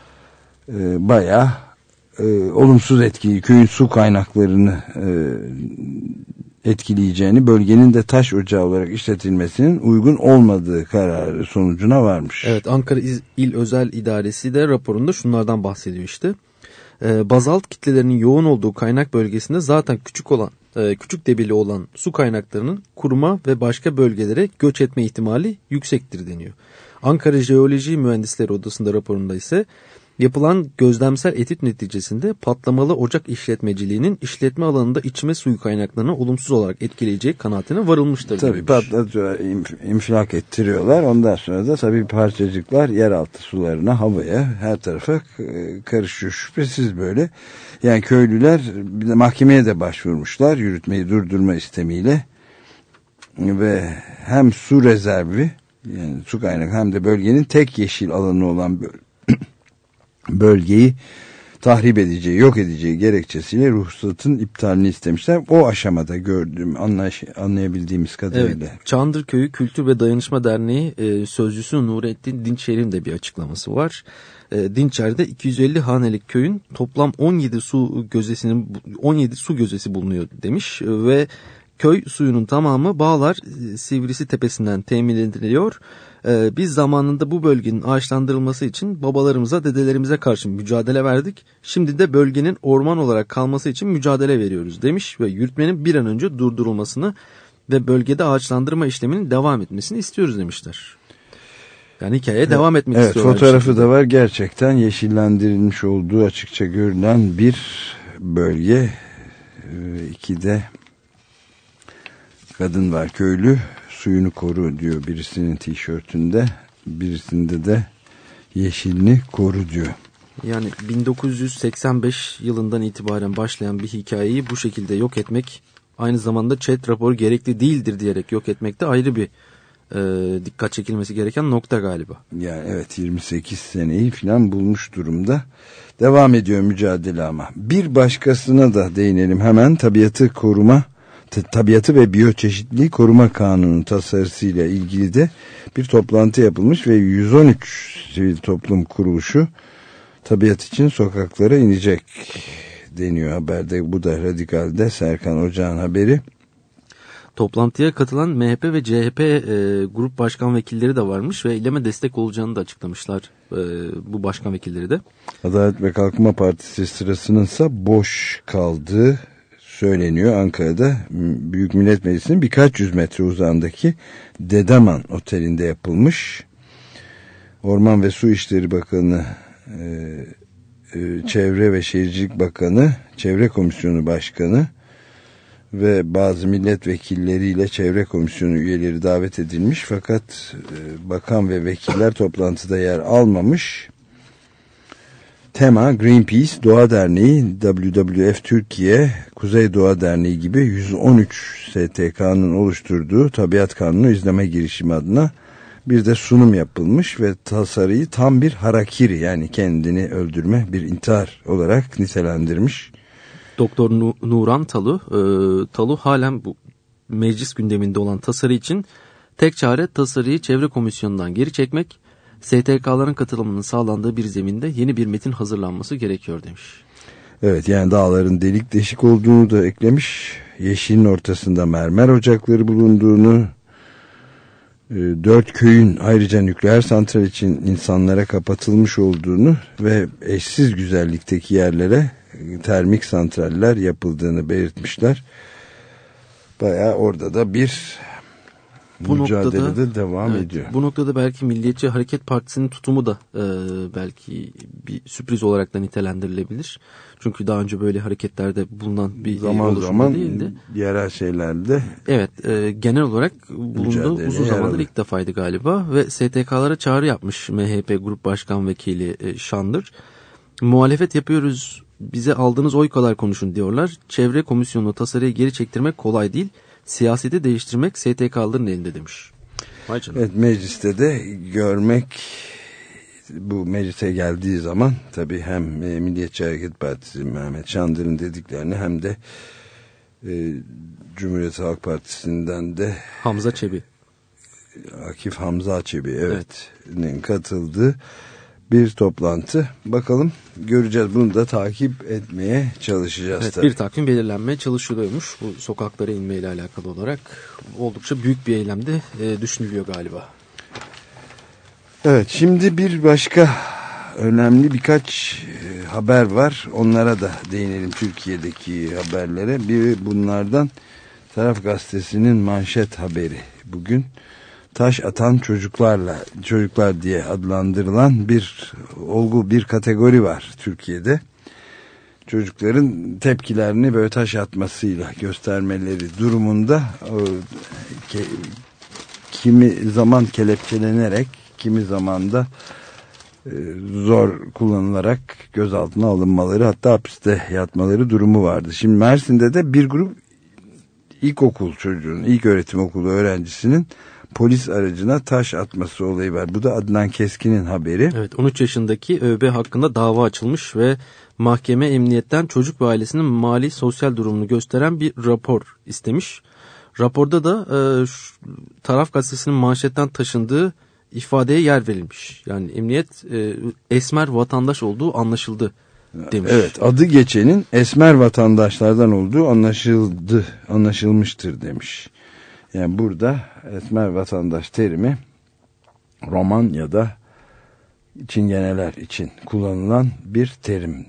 e, bayağı e, olumsuz etkiyi, köyün su kaynaklarını e, etkileyeceğini, bölgenin de taş ocağı olarak işletilmesinin uygun olmadığı kararı sonucuna varmış. Evet, Ankara İl Özel İdaresi de raporunda şunlardan bahsediyor işte. Ee, bazalt kitlelerinin yoğun olduğu kaynak bölgesinde zaten küçük olan, e, küçük debili olan su kaynaklarının kuruma ve başka bölgelere göç etme ihtimali yüksektir deniyor. Ankara Jeoloji Mühendisleri Odası'nda raporunda ise yapılan gözlemsel etüt neticesinde patlamalı ocak işletmeciliğinin işletme alanında içme suyu kaynaklarını olumsuz olarak etkileyeceği kanaatine varılmıştır. Tabii patlatıyorlar, infilak ettiriyorlar. Ondan sonra da tabii parçacıklar yeraltı sularına, havaya, her tarafa karışıyor. Şüphesiz böyle. Yani köylüler bir de mahkemeye de başvurmuşlar yürütmeyi durdurma istemiyle. Ve hem su rezervi, yani su kaynağı, hem de bölgenin tek yeşil alanı olan bölge, bölgeyi tahrip edeceği, yok edeceği gerekçesiyle ruhsatın iptalini istemişler. O aşamada gördüğüm, anlaş, anlayabildiğimiz kadarıyla. Evet, Çandır Köyü Kültür ve Dayanışma Derneği e, sözcüsü Nurettin Dinçer'in de bir açıklaması var. E, Dinçer'de iki yüz elli hanelik köyün toplam on yedi su gözesinin on yedi su gözesi bulunuyor demiş ve köy suyunun tamamı Bağlar Sivrisi Tepesi'nden temin ediliyor. Ee, biz zamanında bu bölgenin ağaçlandırılması için babalarımıza, dedelerimize karşı mücadele verdik. Şimdi de bölgenin orman olarak kalması için mücadele veriyoruz demiş ve yürütmenin bir an önce durdurulmasını ve bölgede ağaçlandırma işleminin devam etmesini istiyoruz demişler. Yani hikayeye evet, devam etmek evet, istiyorlar. Evet, fotoğrafı da var. Gerçekten yeşillendirilmiş olduğu açıkça görülen bir bölge. İki de kadın var, köylü. suyunu koru diyor birisinin tişörtünde, birisinde de yeşilini koru diyor. Yani bin dokuz yüz seksen beş yılından itibaren başlayan bir hikayeyi bu şekilde yok etmek, aynı zamanda chat raporu gerekli değildir diyerek yok etmek de ayrı bir e, dikkat çekilmesi gereken nokta galiba. Yani evet, yirmi sekiz seneyi falan bulmuş durumda. Devam ediyor mücadele ama. Bir başkasına da değinelim hemen. Tabiatı koruma, tabiatı ve biyoçeşitliliği koruma kanunu tasarısıyla ilgili de bir toplantı yapılmış ve yüz on üç sivil toplum kuruluşu tabiat için sokaklara inecek deniyor haberde. Bu da Radikal'de, Serkan Ocak'ın haberi. Toplantıya katılan M H P ve C H P e, grup başkan vekilleri de varmış ve eyleme destek olacağını da açıklamışlar e, bu başkan vekilleri de. Adalet ve Kalkınma Partisi sırasınınsa boş kaldığı söyleniyor. Ankara'da Büyük Millet Meclisi'nin birkaç yüz metre uzağındaki Dedeman Oteli'nde yapılmış. Orman ve Su İşleri Bakanı, e, e, Çevre ve Şehircilik Bakanı, Çevre Komisyonu Başkanı ve bazı milletvekilleriyle Çevre Komisyonu üyeleri davet edilmiş, fakat e, bakan ve vekiller toplantıda yer almamış. Tema, Greenpeace, Doğa Derneği, W W F Türkiye, Kuzey Doğa Derneği gibi yüz on üç S T K'nın oluşturduğu Tabiat Kanunu izleme girişimi adına bir de sunum yapılmış ve tasarıyı tam bir harakiri, yani kendini öldürme, bir intihar olarak nitelendirmiş. Doktor Nuran Talu, e, Talu halen bu meclis gündeminde olan tasarı için tek çare tasarıyı Çevre Komisyonu'ndan geri çekmek, S T K'ların katılımının sağlandığı bir zeminde yeni bir metin hazırlanması gerekiyor demiş. Evet, yani dağların delik deşik olduğunu da eklemiş. Yeşilin ortasında mermer ocakları bulunduğunu, dört köyün ayrıca nükleer santral için insanlara kapatılmış olduğunu ve eşsiz güzellikteki yerlere termik santraller yapıldığını belirtmişler. Bayağı orada da bir bu mücadelede noktada, devam evet, ediyor. Bu noktada belki Milliyetçi Hareket Partisi'nin tutumu da e, belki bir sürpriz olarak da nitelendirilebilir. Çünkü daha önce böyle hareketlerde bulunan bir zaman zaman değildi. Yerel şeylerde. Evet, e, genel olarak bulunduğu uzun zamandır ilk defaydı galiba ve S T K'lara çağrı yapmış M H P Grup Başkan Vekili e, Şandır. Muhalefet yapıyoruz, bize aldığınız oy kadar konuşun diyorlar. Çevre Komisyonu tasarıyı geri çektirmek kolay değil. Siyaseti değiştirmek S T K'ların elinde demiş. Evet, mecliste de görmek, bu meclise geldiği zaman tabii hem Milliyetçi Hareket Partisi Mehmet Şandır'ın dediklerini hem de e, Cumhuriyet Halk Partisi'nden de Hamza Çebi, Akif Hamza Çebi evet, evet. katıldığı bir toplantı. Bakalım, göreceğiz. Bunu da takip etmeye çalışacağız. Evet, tabii. bir takvim belirlenmeye çalışılıyormuş. Bu sokaklara inmeyle alakalı olarak oldukça büyük bir eylemde e, düşünülüyor galiba. Evet, şimdi bir başka önemli birkaç e, haber var. Onlara da değinelim, Türkiye'deki haberlere. Biri bunlardan Taraf Gazetesi'nin manşet haberi. Bugün taş atan çocuklarla, çocuklar diye adlandırılan bir olgu, bir kategori var Türkiye'de. Çocukların tepkilerini böyle taş atmasıyla göstermeleri durumunda o, ke, kimi zaman kelepçelenerek, kimi zaman da e, zor kullanılarak gözaltına alınmaları, hatta hapiste yatmaları durumu vardı. Şimdi Mersin'de de bir grup ilkokul çocuğunun, ilk öğretim okulu öğrencisinin polis aracına taş atması olayı var. Bu da Adnan Keskin'in haberi. Evet, on üç yaşındaki ÖB hakkında dava açılmış ve mahkeme emniyetten çocuk ve ailesinin mali sosyal durumunu gösteren bir rapor istemiş. Raporda da e, şu, Taraf Gazetesi'nin manşetten taşındığı ifadeye yer verilmiş. Yani emniyet e, esmer vatandaş olduğu anlaşıldı demiş. Evet, adı geçenin esmer vatandaşlardan olduğu anlaşıldı, anlaşılmıştır demiş. Yani burada esmer vatandaş terimi Roman ya da Çingeneler için kullanılan bir terim.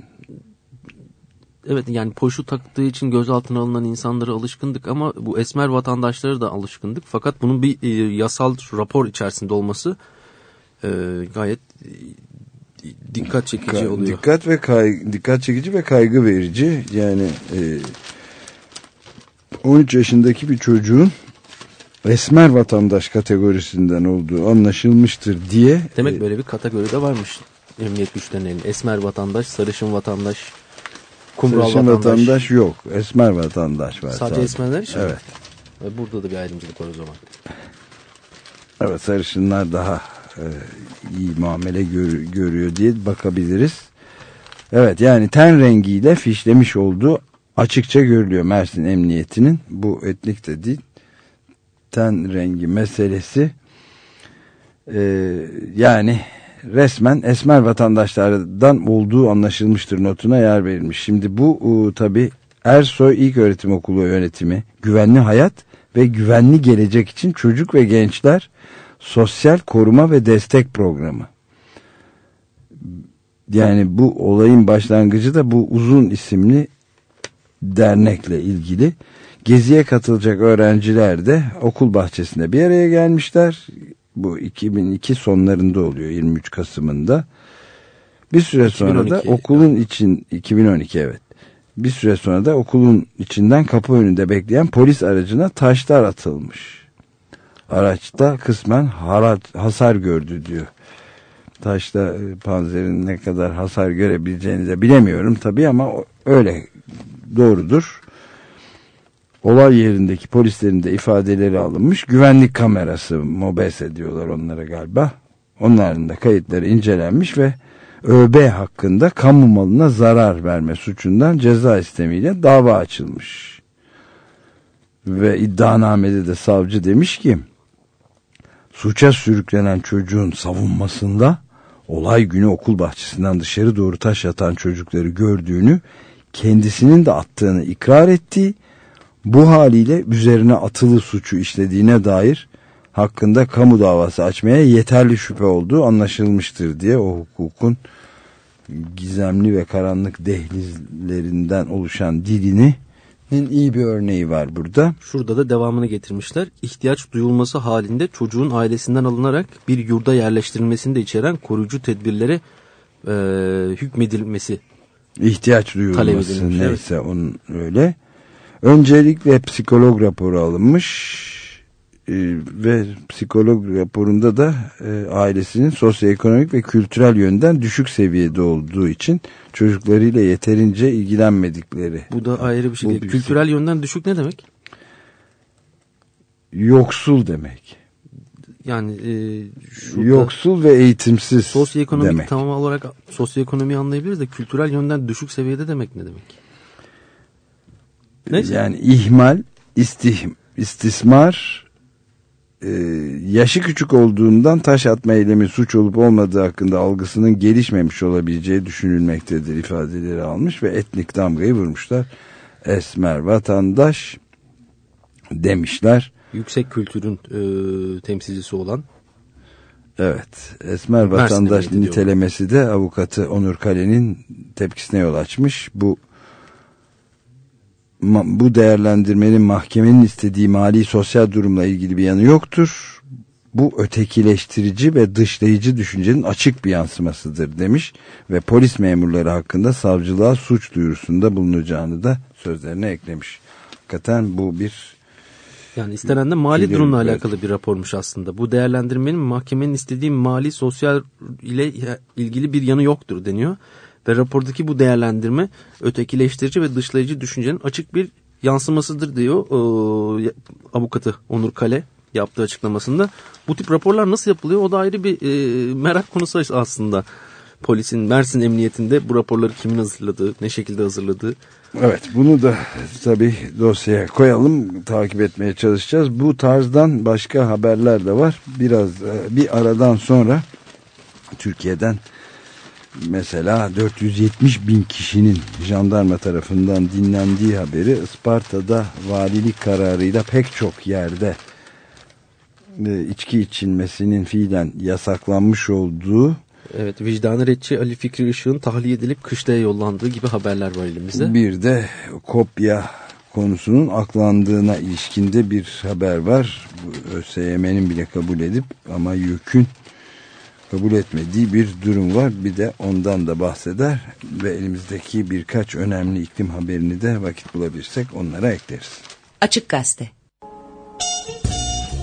Evet, yani poşu taktığı için gözaltına alınan insanlara alışkındık ama bu esmer vatandaşlara da alışkındık. Fakat bunun bir e, yasal rapor içerisinde olması e, gayet e, dikkat çekici Ka- oluyor. Dikkat ve kay- dikkat çekici ve kaygı verici. Yani e, on üç yaşındaki bir çocuğun esmer vatandaş kategorisinden olduğu anlaşılmıştır diye. Demek böyle bir kategori de varmış emniyet güçlerinin. Esmer vatandaş, sarışın vatandaş, kumral sarışın vatandaş. vatandaş yok. Esmer vatandaş var. Sadece, sadece esmerler için evet. mi? Ve burada da bir ayrımcılık var o zaman. Evet, sarışınlar daha e, iyi muamele gör, görüyor diye bakabiliriz. Evet, yani ten rengiyle fişlemiş olduğu açıkça görülüyor Mersin Emniyeti'nin. Bu etnik de değil. Ten rengi meselesi e, yani resmen esmer vatandaşlardan olduğu anlaşılmıştır notuna yer verilmiş. Şimdi bu e, tabi Ersoy İlköğretim Okulu yönetimi, güvenli hayat ve güvenli gelecek için çocuk ve gençler sosyal koruma ve destek programı. Yani bu olayın başlangıcı da bu Uzun isimli dernekle ilgili. Geziye katılacak öğrenciler de okul bahçesinde bir araya gelmişler. Bu iki bin iki sonlarında oluyor, yirmi üç Kasım'ında. Bir süre sonra da okulun için iki bin on iki evet. Bir süre sonra da okulun içinden kapı önünde bekleyen polis aracına taşlar atılmış. Araçta kısmen hasar gördü diyor. Taşla panzerin ne kadar hasar görebileceğini de bilemiyorum tabii ama öyle doğrudur. Olay yerindeki polislerin de ifadeleri alınmış. Güvenlik kamerası, mobese diyorlar onlara galiba. Onların da kayıtları incelenmiş ve ÖB hakkında kamu malına zarar verme suçundan ceza istemiyle dava açılmış. Ve iddianamede de savcı demiş ki, suça sürüklenen çocuğun savunmasında olay günü okul bahçesinden dışarı doğru taş atan çocukları gördüğünü, kendisinin de attığını ikrar ettiği, bu haliyle üzerine atılı suçu işlediğine dair hakkında kamu davası açmaya yeterli şüphe olduğu anlaşılmıştır diye o hukukun gizemli ve karanlık dehlizlerinden oluşan dilinin iyi bir örneği var burada. Şurada da devamını getirmişler. İhtiyaç duyulması halinde çocuğun ailesinden alınarak bir yurda yerleştirilmesini de içeren koruyucu tedbirlere e, hükmedilmesi. İhtiyaç duyulması edilmiş, neyse evet. Onun öyle. Öncelikle psikolog raporu alınmış e, ve psikolog raporunda da e, ailesinin sosyoekonomik ve kültürel yönden düşük seviyede olduğu için çocuklarıyla yeterince ilgilenmedikleri. Bu da ayrı bir şey değil. Kültürel yönden düşük ne demek? Yoksul demek. Yani e, şurada yoksul ve eğitimsiz sosyoekonomik demek. Tamam olarak sosyoekonomiyi anlayabiliriz de kültürel yönden düşük seviyede demek ne demek? Neyse. Yani ihmal, istih, istismar, e, yaşı küçük olduğundan taş atma eylemi suç olup olmadığı hakkında algısının gelişmemiş olabileceği düşünülmektedir ifadeleri almış ve etnik damgayı vurmuşlar. Esmer vatandaş demişler. Yüksek kültürün e, temsilcisi olan. Evet, esmer vatandaş nitelemesi de avukatı Onur Kale'nin tepkisine yol açmış. Bu bu değerlendirmenin mahkemenin istediği mali sosyal durumla ilgili bir yanı yoktur. Bu ötekileştirici ve dışlayıcı düşüncenin açık bir yansımasıdır demiş ve polis memurları hakkında savcılığa suç duyurusunda bulunacağını da sözlerine eklemiş. Hakikaten bu bir yani istenen de mali durumla alakalı bir rapormuş aslında. Bu değerlendirmenin mahkemenin istediği mali sosyal ile ilgili bir yanı yoktur deniyor. Ve rapordaki bu değerlendirme ötekileştirici ve dışlayıcı düşüncenin açık bir yansımasıdır diyor e, avukatı Onur Kale yaptığı açıklamasında. Bu tip raporlar nasıl yapılıyor? O da ayrı bir e, merak konusu aslında. Polisin Mersin Emniyetinde bu raporları kimin hazırladığı, ne şekilde hazırladığı. Evet, bunu da tabii dosyaya koyalım, takip etmeye çalışacağız. Bu tarzdan başka haberler de var. Biraz bir aradan sonra Türkiye'den mesela dört yüz yetmiş bin kişinin jandarma tarafından dinlendiği haberi, Isparta'da valilik kararıyla pek çok yerde içki içilmesinin fiilen yasaklanmış olduğu. Evet, vicdanı retçi Ali Fikri Işık'ın tahliye edilip kışlaya yollandığı gibi haberler var elimizde. Bir de kopya konusunun aklandığına ilişkinde bir haber var. ÖSYM'nin bile kabul edip ama YÖK'ün kabul etmediği bir durum var. Bir de ondan da bahseder ve elimizdeki birkaç önemli iklim haberini de vakit bulabilirsek onlara ekleriz. Açık Gazete.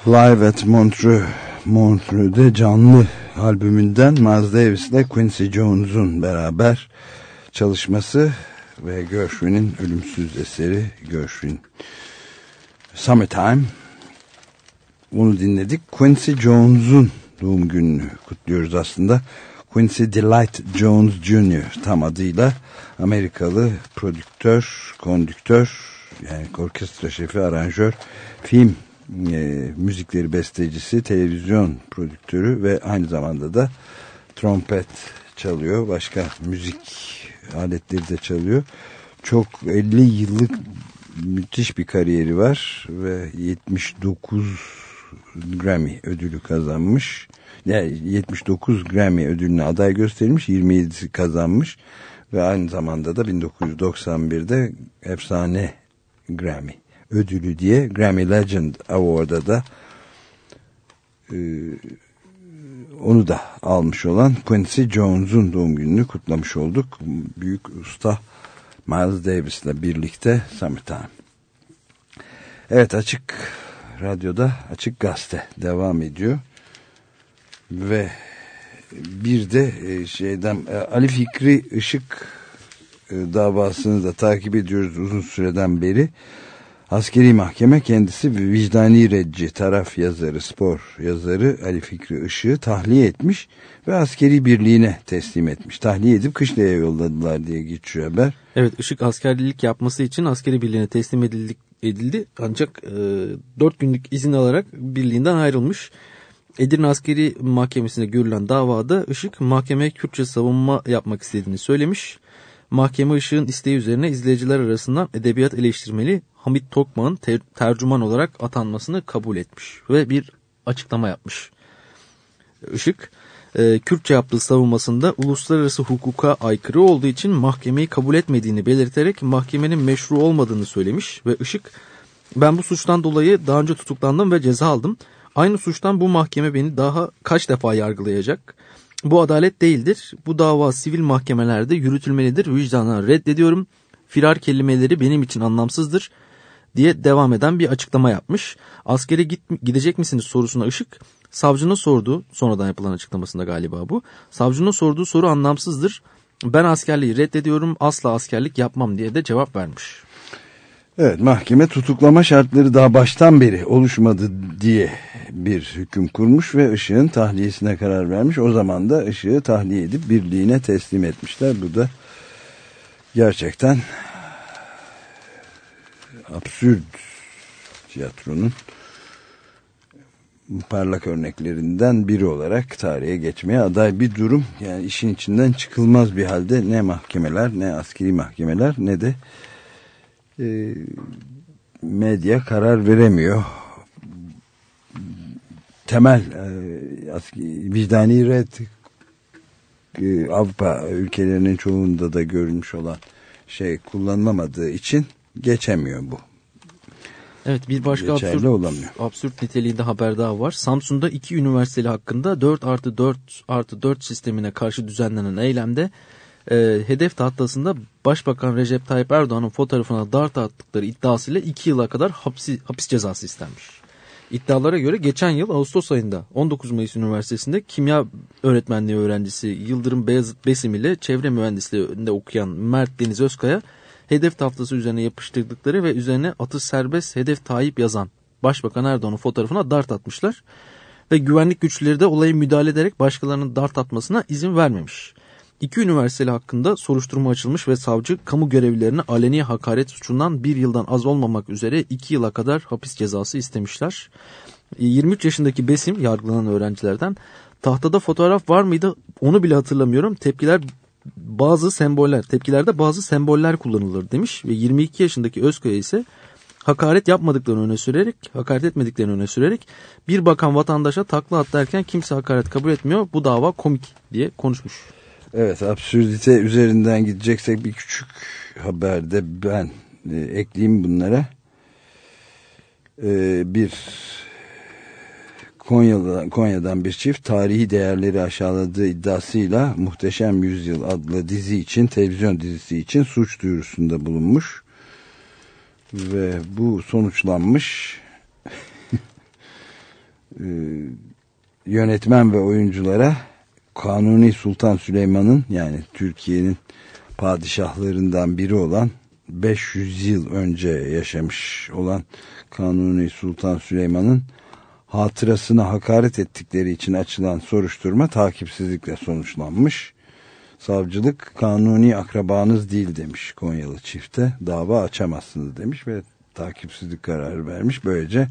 Live at Montreux, Montreux'de canlı albümünden Miles Davis ile Quincy Jones'un beraber çalışması ve Gershwin'in ölümsüz eseri Gershwin Summertime. Bunu dinledik. Quincy Jones'un doğum gününü kutluyoruz aslında. Quincy Delight Jones Junior tam adıyla Amerikalı prodüktör, kondüktör, yani orkestra şefi, aranjör, film e, müzikleri bestecisi, televizyon prodüktörü ve aynı zamanda da trompet çalıyor. Başka müzik aletleri de çalıyor. Çok elli yıllık müthiş bir kariyeri var ve yetmiş dokuz Grammy ödülü kazanmış. Yani yetmiş dokuz Grammy ödülüne aday gösterilmiş, yirmi yedisi kazanmış ve aynı zamanda da bin dokuz yüz doksan birde efsane Grammy ödülü diye Grammy Legend Award'a da e, onu da almış olan Quincy Jones'un doğum gününü kutlamış olduk. Büyük usta Miles Davis'le birlikte Summertime. Evet, Açık Radyo'da Açık Gazete devam ediyor. Ve bir de şeyden Ali Fikri Işık davasını da takip ediyoruz uzun süreden beri. Askeri mahkeme kendisi vicdani redci taraf yazarı, spor yazarı Ali Fikri Işık'ı tahliye etmiş ve askeri birliğine teslim etmiş. Tahliye edip kışlaya yolladılar diye geçiyor haber. Evet, Işık askerlik yapması için askeri birliğine teslim edildik, edildi. Ancak e, dört günlük izin alarak birliğinden ayrılmış. Edirne Askeri Mahkemesi'nde görülen davada Işık mahkemeye Kürtçe savunma yapmak istediğini söylemiş. Mahkeme Işık'ın isteği üzerine izleyiciler arasından edebiyat eleştirmeni Hamit Tokmak'ın ter- tercüman olarak atanmasını kabul etmiş ve bir açıklama yapmış. Işık, e, Kürtçe yaptığı savunmasında uluslararası hukuka aykırı olduğu için mahkemeyi kabul etmediğini belirterek mahkemenin meşru olmadığını söylemiş ve Işık, ben bu suçtan dolayı daha önce tutuklandım ve ceza aldım. Aynı suçtan bu mahkeme beni daha kaç defa yargılayacak? Bu adalet değildir. Bu dava sivil mahkemelerde yürütülmelidir. Vicdanen reddediyorum. Firar kelimeleri benim için anlamsızdır diye devam eden bir açıklama yapmış. Askere git, gidecek misiniz sorusuna Işık, savcının sorduğu, sonradan yapılan açıklamasında galiba bu, savcının sorduğu soru anlamsızdır. Ben askerliği reddediyorum, asla askerlik yapmam diye de cevap vermiş. Evet, mahkeme tutuklama şartları daha baştan beri oluşmadı diye bir hüküm kurmuş ve Işık'ın tahliyesine karar vermiş. O zaman da Işık'ı tahliye edip birliğine teslim etmişler. Bu da gerçekten absürt tiyatronun parlak örneklerinden biri olarak tarihe geçmeye aday bir durum. Yani işin içinden çıkılmaz bir halde ne mahkemeler, ne askeri mahkemeler, ne de e, medya karar veremiyor. Temel e, askeri, vicdani red e, Avrupa ülkelerinin çoğunda da görülmüş olan şey kullanılamadığı için geçemiyor bu. Evet, bir başka absürt, absürt niteliğinde haber daha var. Samsun'da iki üniversiteli hakkında dört artı dört artı dört sistemine karşı düzenlenen eylemde e, hedef tahtasında Başbakan Recep Tayyip Erdoğan'ın fotoğrafına dart attıkları iddiasıyla iki yıla kadar hapsi, hapis cezası istenmiş. İddialara göre geçen yıl Ağustos ayında on dokuz Mayıs Üniversitesi'nde kimya öğretmenliği öğrencisi Yıldırım Besim ile çevre mühendisliğinde okuyan Mert Deniz Özkaya, hedef tahtası üzerine yapıştırdıkları ve üzerine atış serbest hedef Tayyip yazan Başbakan Erdoğan'ın fotoğrafına dart atmışlar. Ve güvenlik güçleri de olaya müdahale ederek başkalarının dart atmasına izin vermemiş. İki üniversiteli hakkında soruşturma açılmış ve savcı kamu görevlilerine aleni hakaret suçundan bir yıldan az olmamak üzere iki yıla kadar hapis cezası istemişler. yirmi üç yaşındaki Besim, yargılanan öğrencilerden, tahtada fotoğraf var mıydı onu bile hatırlamıyorum, tepkiler bazı semboller, tepkilerde bazı semboller kullanılır demiş ve yirmi iki yaşındaki Özkaya ise hakaret yapmadıklarını öne sürerek, hakaret etmediklerini öne sürerek bir bakan vatandaşa takla at derken kimse hakaret kabul etmiyor, bu dava komik diye konuşmuş. Evet, absürdite üzerinden gideceksek bir küçük haberde ben e, ekleyeyim bunlara. E, bir Konya'dan, Konya'dan bir çift tarihi değerleri aşağıladığı iddiasıyla Muhteşem Yüzyıl adlı dizi için, televizyon dizisi için suç duyurusunda bulunmuş ve bu sonuçlanmış. e, yönetmen ve oyunculara Kanuni Sultan Süleyman'ın, yani Türkiye'nin padişahlarından biri olan, beş yüz yıl önce yaşamış olan Kanuni Sultan Süleyman'ın hatırasına hakaret ettikleri için açılan soruşturma takipsizlikle sonuçlanmış. Savcılık kanuni akrabanız değil demiş Konyalı çifte, dava açamazsınız demiş ve takipsizlik kararı vermiş. Böylece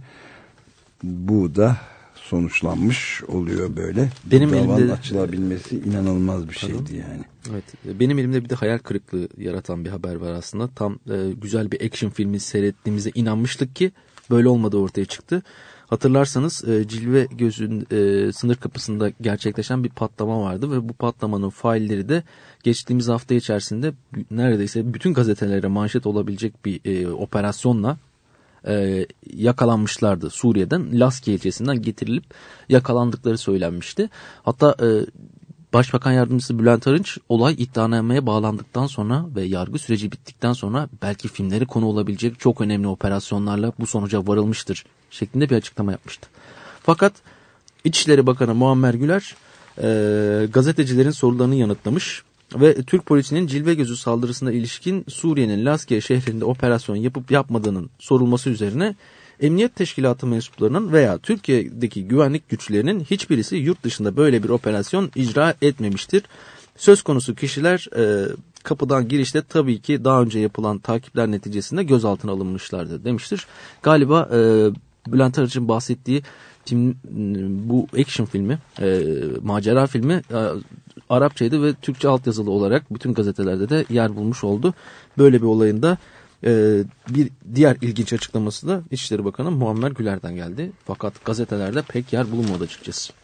bu da sonuçlanmış oluyor böyle. Benim bu davanın elimde açılabilmesi inanılmaz bir şeydi yani. Evet, benim elimde bir de hayal kırıklığı yaratan bir haber var aslında. Tam e, güzel bir action filmi seyrettiğimizde inanmıştık ki böyle olmadığı ortaya çıktı. Hatırlarsanız e, Cilve Gözü'nün e, sınır kapısında gerçekleşen bir patlama vardı ve bu patlamanın failleri de geçtiğimiz hafta içerisinde neredeyse bütün gazetelere manşet olabilecek bir e, operasyonla e, yakalanmışlardı. Suriye'den Laskiye ilçesinden getirilip yakalandıkları söylenmişti. Hatta e, Başbakan Yardımcısı Bülent Arınç olay iddianameye bağlandıktan sonra ve yargı süreci bittikten sonra belki filmleri konu olabilecek çok önemli operasyonlarla bu sonuca varılmıştır şeklinde bir açıklama yapmıştı. Fakat İçişleri Bakanı Muammer Güler e, gazetecilerin sorularını yanıtlamış ve Türk polisinin Cilve Gözü saldırısına ilişkin Suriye'nin Laskiye şehrinde operasyon yapıp yapmadığının sorulması üzerine Emniyet Teşkilatı mensuplarının veya Türkiye'deki güvenlik güçlerinin hiçbirisi yurt dışında böyle bir operasyon icra etmemiştir. Söz konusu kişiler e, kapıdan girişte tabii ki daha önce yapılan takipler neticesinde gözaltına alınmışlardır demiştir. Galiba e, Bülent Arınç'ın bahsettiği film, bu action filmi, e, macera filmi e, Arapçaydı ve Türkçe altyazılı olarak bütün gazetelerde de yer bulmuş oldu. Böyle bir olayın da Ee, bir diğer ilginç açıklaması da İçişleri Bakanı Muammer Güler'den geldi. Fakat gazetelerde pek yer bulunmadı açıkçası.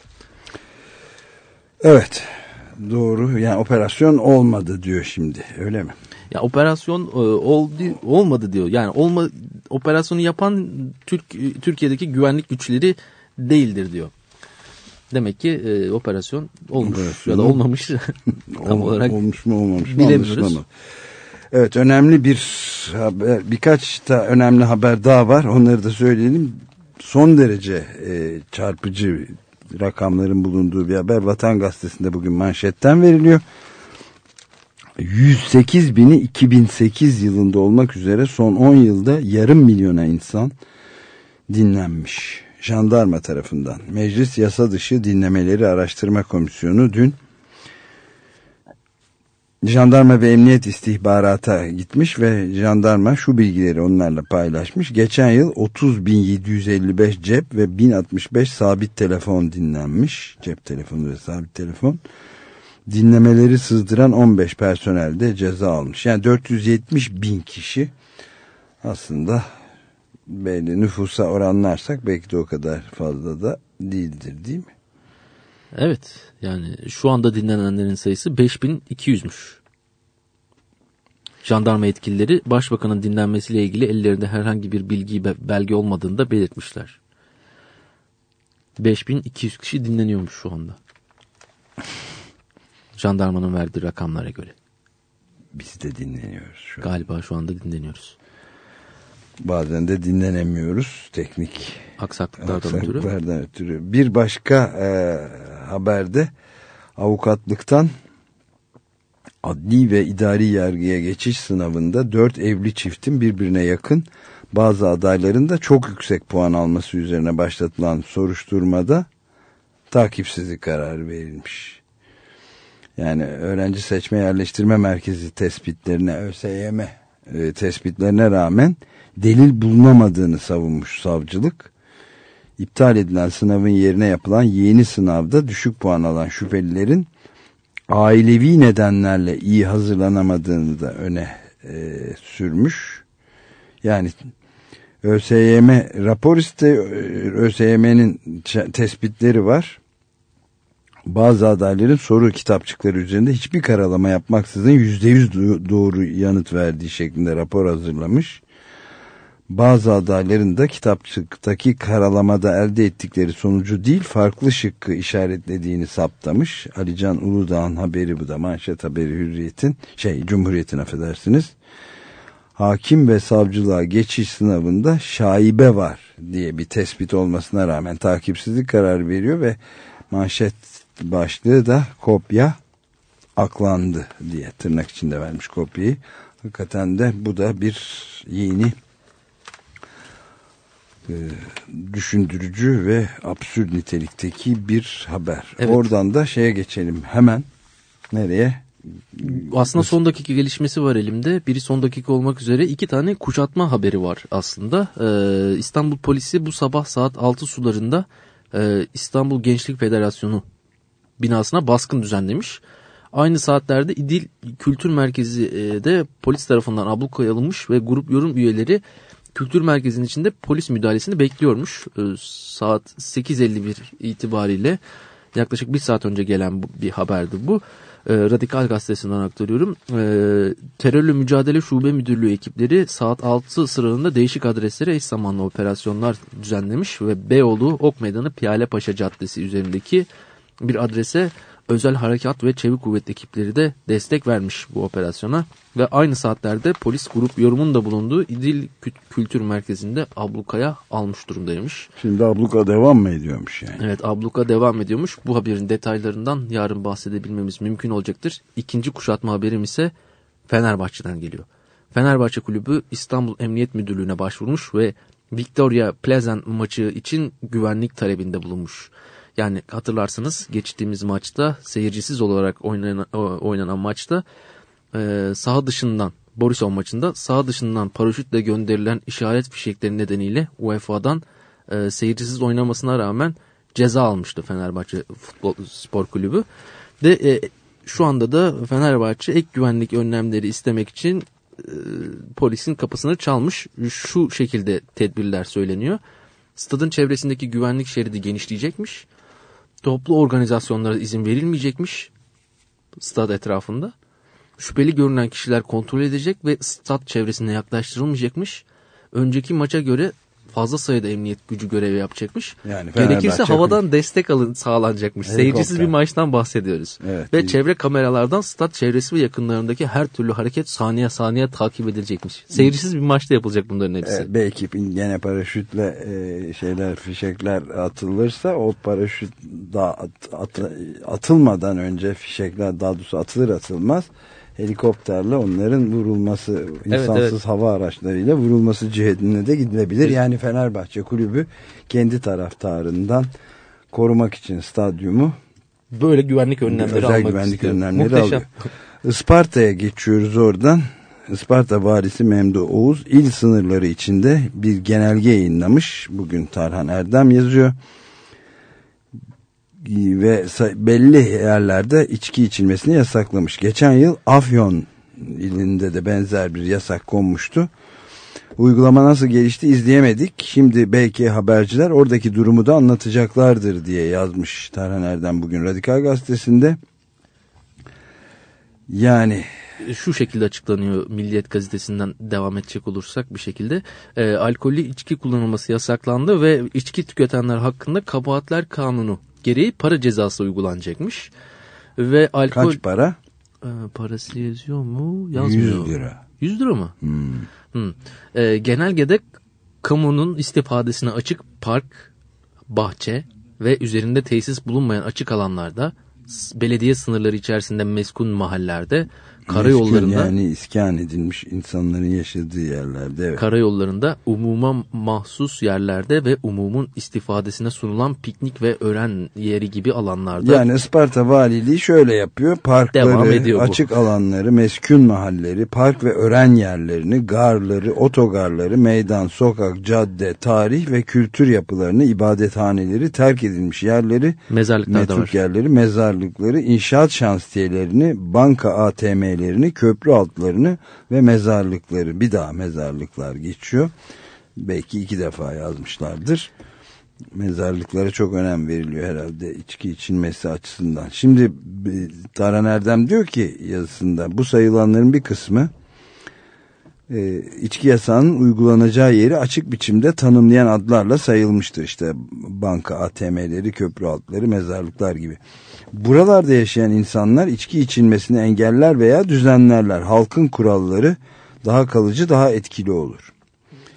Evet, doğru. Yani operasyon olmadı diyor şimdi, öyle mi? Ya operasyon e, oldu olmadı diyor. Yani olma operasyonu yapan Türk Türkiye'deki güvenlik güçleri değildir diyor. Demek ki e, operasyon olmuş operasyon ya da olmamış. Tam olarak olmuş mu olmamış mı bilemiyoruz. Evet, önemli bir haber, birkaç da önemli haber daha var. Onları da söyleyelim. Son derece e, çarpıcı rakamların bulunduğu bir haber. Vatan Gazetesi'nde bugün manşetten veriliyor. yüz sekiz bini iki bin sekiz yılında olmak üzere son on yılda yarım milyona insan dinlenmiş. Jandarma tarafından. Meclis Yasa Dışı Dinlemeleri Araştırma Komisyonu dün Jandarma ve Emniyet istihbarata gitmiş ve jandarma şu bilgileri onlarla paylaşmış. Geçen yıl otuz bin yedi yüz elli beş cep ve bin altmış beş sabit telefon dinlenmiş. Cep telefonu ve sabit telefon. Dinlemeleri sızdıran on beş personel de ceza almış. Yani dört yüz yetmiş bin kişi, aslında belli nüfusa oranlarsak belki de o kadar fazla da değildir, değil mi? Evet, yani şu anda dinlenenlerin sayısı beş bin iki yüzmüş. Jandarma yetkilileri başbakanın dinlenmesiyle ilgili ellerinde herhangi bir bilgi belge olmadığını da belirtmişler. beş bin iki yüz kişi dinleniyormuş şu anda. Jandarmanın verdiği rakamlara göre. Biz de dinleniyoruz şu an. Galiba şu anda dinleniyoruz. Bazen de dinlenemiyoruz teknik aksaklıklardan, aksaklıklardan ötürü. ötürü. Bir başka e, haberde avukatlıktan adli ve idari yargıya geçiş sınavında dört evli çiftin birbirine yakın, bazı adayların da çok yüksek puan alması üzerine başlatılan soruşturmada takipsizlik kararı verilmiş. Yani Öğrenci Seçme Yerleştirme Merkezi tespitlerine, ÖSYM e, tespitlerine rağmen delil bulunamadığını savunmuş savcılık. İptal edilen sınavın yerine yapılan yeni sınavda düşük puan alan şüphelilerin ailevi nedenlerle iyi hazırlanamadığını da öne e, sürmüş. Yani ÖSYM rapor iste, ÖSYM'nin tespitleri var. Bazı adayların soru kitapçıkları üzerinde hiçbir karalama yapmaksızın yüzde yüz doğru yanıt verdiği şeklinde rapor hazırlamış. Bazı adayların da kitapçıktaki karalamada elde ettikleri sonucu değil, farklı şıkkı işaretlediğini saptamış. Ali Can Uludağ'ın haberi bu da, manşet haberi Hürriyet'in, şey Cumhuriyet'in affedersiniz. Hakim ve savcılığa geçiş sınavında şaibe var diye bir tespit olmasına rağmen takipsizlik kararı veriyor ve manşet başlığı da kopya aklandı diye tırnak içinde vermiş kopyayı. Hakikaten de bu da bir yeni e, düşündürücü ve absürt nitelikteki bir haber. Evet. Oradan da şeye geçelim hemen. Nereye? Aslında son dakika gelişmesi var elimde. Biri son dakika olmak üzere iki tane kuşatma haberi var aslında. Ee, İstanbul polisi bu sabah saat altı sularında e, İstanbul Gençlik Federasyonu binasına baskın düzenlemiş. Aynı saatlerde İdil Kültür Merkezi de polis tarafından ablukaya alınmış ve grup yorum üyeleri kültür merkezinin içinde polis müdahalesini bekliyormuş. Ee, saat sekiz elli bir itibariyle yaklaşık bir saat önce gelen bir haberdi bu. Ee, Radikal Gazetesi'nden aktarıyorum. Ee, Terörle Mücadele Şube Müdürlüğü ekipleri saat altı sıralarında değişik adreslere eş zamanlı operasyonlar düzenlemiş ve Beyoğlu Ok Meydanı Piyalepaşa Caddesi üzerindeki bir adrese özel harekat ve çevik kuvvet ekipleri de destek vermiş bu operasyona ve aynı saatlerde polis grup yorumun da bulunduğu İdil Kültür Merkezi'nde ablukaya almış durumdaymış. Şimdi abluka devam mı ediyormuş yani? Evet, abluka devam ediyormuş. Bu haberin detaylarından yarın bahsedebilmemiz mümkün olacaktır. İkinci kuşatma haberim ise Fenerbahçe'den geliyor. Fenerbahçe Kulübü İstanbul Emniyet Müdürlüğü'ne başvurmuş ve Victoria Pleasant maçı için güvenlik talebinde bulunmuş. Yani hatırlarsanız geçtiğimiz maçta seyircisiz olarak oynanan, oynanan maçta e, saha dışından Borisov maçında saha dışından paraşütle gönderilen işaret fişekleri nedeniyle U E F A'dan e, seyircisiz oynamasına rağmen ceza almıştı Fenerbahçe Futbol Spor Kulübü. De e, şu anda da Fenerbahçe ek güvenlik önlemleri istemek için e, polisin kapısını çalmış. Şu şekilde tedbirler söyleniyor. Stadın çevresindeki güvenlik şeridi genişleyecekmiş. Toplu organizasyonlara izin verilmeyecekmiş stad etrafında. Şüpheli görünen kişiler kontrol edecek ve stad çevresine yaklaştırılmayacakmış. Önceki maça göre fazla sayıda emniyet gücü görevi yapacakmış. Yani gerekirse havadan mi? destek alın sağlanacakmış. Helikopter. Seyircisiz bir maçtan bahsediyoruz. Evet, ve iyi. Çevre kameralardan stad çevresi ve yakınlarındaki her türlü hareket saniye saniye takip edilecekmiş. Seyircisiz bir maçta yapılacak bunların hepsi. Evet, belki gene paraşütle e, şeyler fişekler atılırsa o paraşüt da at, at, atılmadan önce fişekler daha doğrusu atılır atılmaz helikopterle onların vurulması, insansız evet, evet. hava araçlarıyla vurulması cihetine de gidilebilir. Evet. Yani Fenerbahçe Kulübü kendi taraftarından korumak için stadyumu böyle güvenlik önlemleri özel almak güvenlik istiyor. önlemleri Muhteşem. alıyor. Isparta'ya geçiyoruz oradan. Isparta valisi Memduh Oğuz il sınırları içinde bir genelge yayınlamış. Bugün Tarhan Erdem yazıyor. Ve belli yerlerde içki içilmesini yasaklamış. Geçen yıl Afyon ilinde de benzer bir yasak konmuştu. Uygulama nasıl gelişti izleyemedik. Şimdi belki haberciler oradaki durumu da anlatacaklardır diye yazmış Tarhan Erdem bugün Radikal Gazetesi'nde. Yani şu şekilde açıklanıyor Milliyet Gazetesi'nden devam edecek olursak bir şekilde. E, alkollü içki kullanılması yasaklandı ve içki tüketenler hakkında kabahatler kanunu gereği para cezası uygulanacakmış. Ve alkol... Kaç para? E, parası yazıyor mu? Yazmıyor. yüz lira. yüz lira mı? Hmm. Hmm. E, genelgede kamunun istifadesine açık park, bahçe ve üzerinde tesis bulunmayan açık alanlarda, belediye sınırları içerisinde meskun mahallelerde, karayollarında, yani iskan edilmiş insanların yaşadığı yerlerde, evet. Karayollarında, umuma mahsus yerlerde ve umumun istifadesine sunulan piknik ve öğren yeri gibi alanlarda. Yani Isparta Valiliği şöyle yapıyor: parkları, açık alanları, meskun mahalleleri, park ve öğren yerlerini, garları, otogarları, meydan, sokak, cadde, tarih ve kültür yapılarını, ibadethaneleri, terk edilmiş yerleri, metruk yerleri, mezarlıkları, inşaat şansiyelerini, banka A T M'leri, köprü altlarını ve mezarlıkları, bir daha mezarlıklar geçiyor. Belki iki defa yazmışlardır. Mezarlıklara çok önem veriliyor herhalde içki içilmesi açısından. Şimdi Tarhan Erdem diyor ki yazısında, bu sayılanların bir kısmı e, içki yasağının uygulanacağı yeri açık biçimde tanımlayan adlarla sayılmıştır. İşte banka, A T M'leri, köprü altları, mezarlıklar gibi. Buralarda yaşayan insanlar içki içilmesini engeller veya düzenlerler. Halkın kuralları daha kalıcı, daha etkili olur.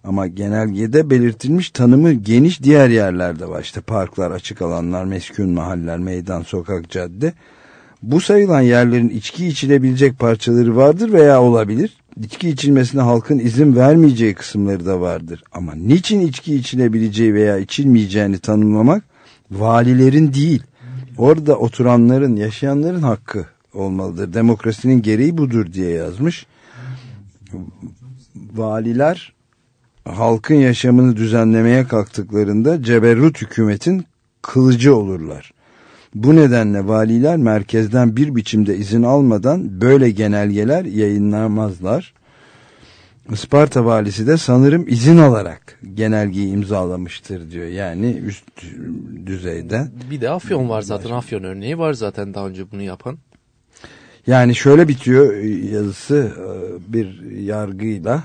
Ama genelgede belirtilmiş tanımı geniş diğer yerlerde var. İşte parklar, açık alanlar, meskun mahaller, meydan, sokak, cadde. Bu sayılan yerlerin içki içilebilecek parçaları vardır veya olabilir. İçki içilmesine halkın izin vermeyeceği kısımları da vardır. Ama niçin içki içilebileceği veya içilmeyeceğini tanımlamak valilerin değil, orada oturanların, yaşayanların hakkı olmalıdır. Demokrasinin gereği budur diye yazmış. Valiler halkın yaşamını düzenlemeye kalktıklarında ceberrut hükümetin kılıcı olurlar. Bu nedenle valiler merkezden bir biçimde izin almadan böyle genelgeler yayınlamazlar. Isparta valisi de sanırım izin alarak genelgeyi imzalamıştır diyor. Yani üst düzeyden. Bir de Afyon var zaten. Afyon örneği var zaten daha önce bunu yapan. Yani şöyle bitiyor yazısı bir yargıyla.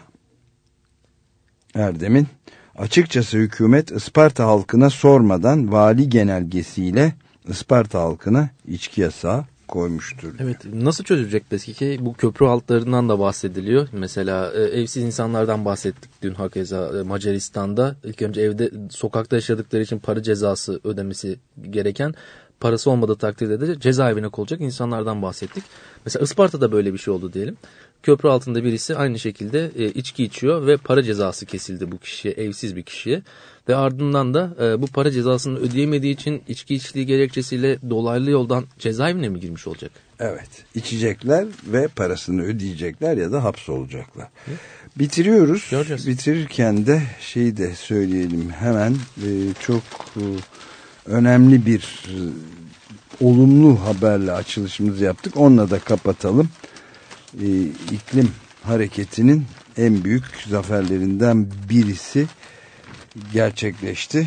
Erdem'in, açıkçası hükümet Isparta halkına sormadan vali genelgesiyle Isparta halkına içki yasağı koymuştur. Evet, nasıl çözülecek peki ki bu köprü altlarından da bahsediliyor. Mesela e, evsiz insanlardan bahsettik dün hakeza e, Macaristan'da. İlk önce evde sokakta yaşadıkları için para cezası ödemesi gereken, parası olmadığı takdirde de cezaevine konulacak insanlardan bahsettik. Mesela Isparta'da böyle bir şey oldu diyelim. Köprü altında birisi aynı şekilde e, içki içiyor ve para cezası kesildi bu kişiye, evsiz bir kişiye. Ve ardından da e, bu para cezasını ödeyemediği için içki içtiği gerekçesiyle dolaylı yoldan cezaevine mi girmiş olacak? Evet, içecekler ve parasını ödeyecekler ya da hapsolacaklar. Hı? Bitiriyoruz. Göreceğiz. Bitirirken de şeyi de söyleyelim hemen, e, çok e, önemli bir e, olumlu haberle açılışımızı yaptık. Onunla da kapatalım. E, iklim hareketinin en büyük zaferlerinden birisi gerçekleşti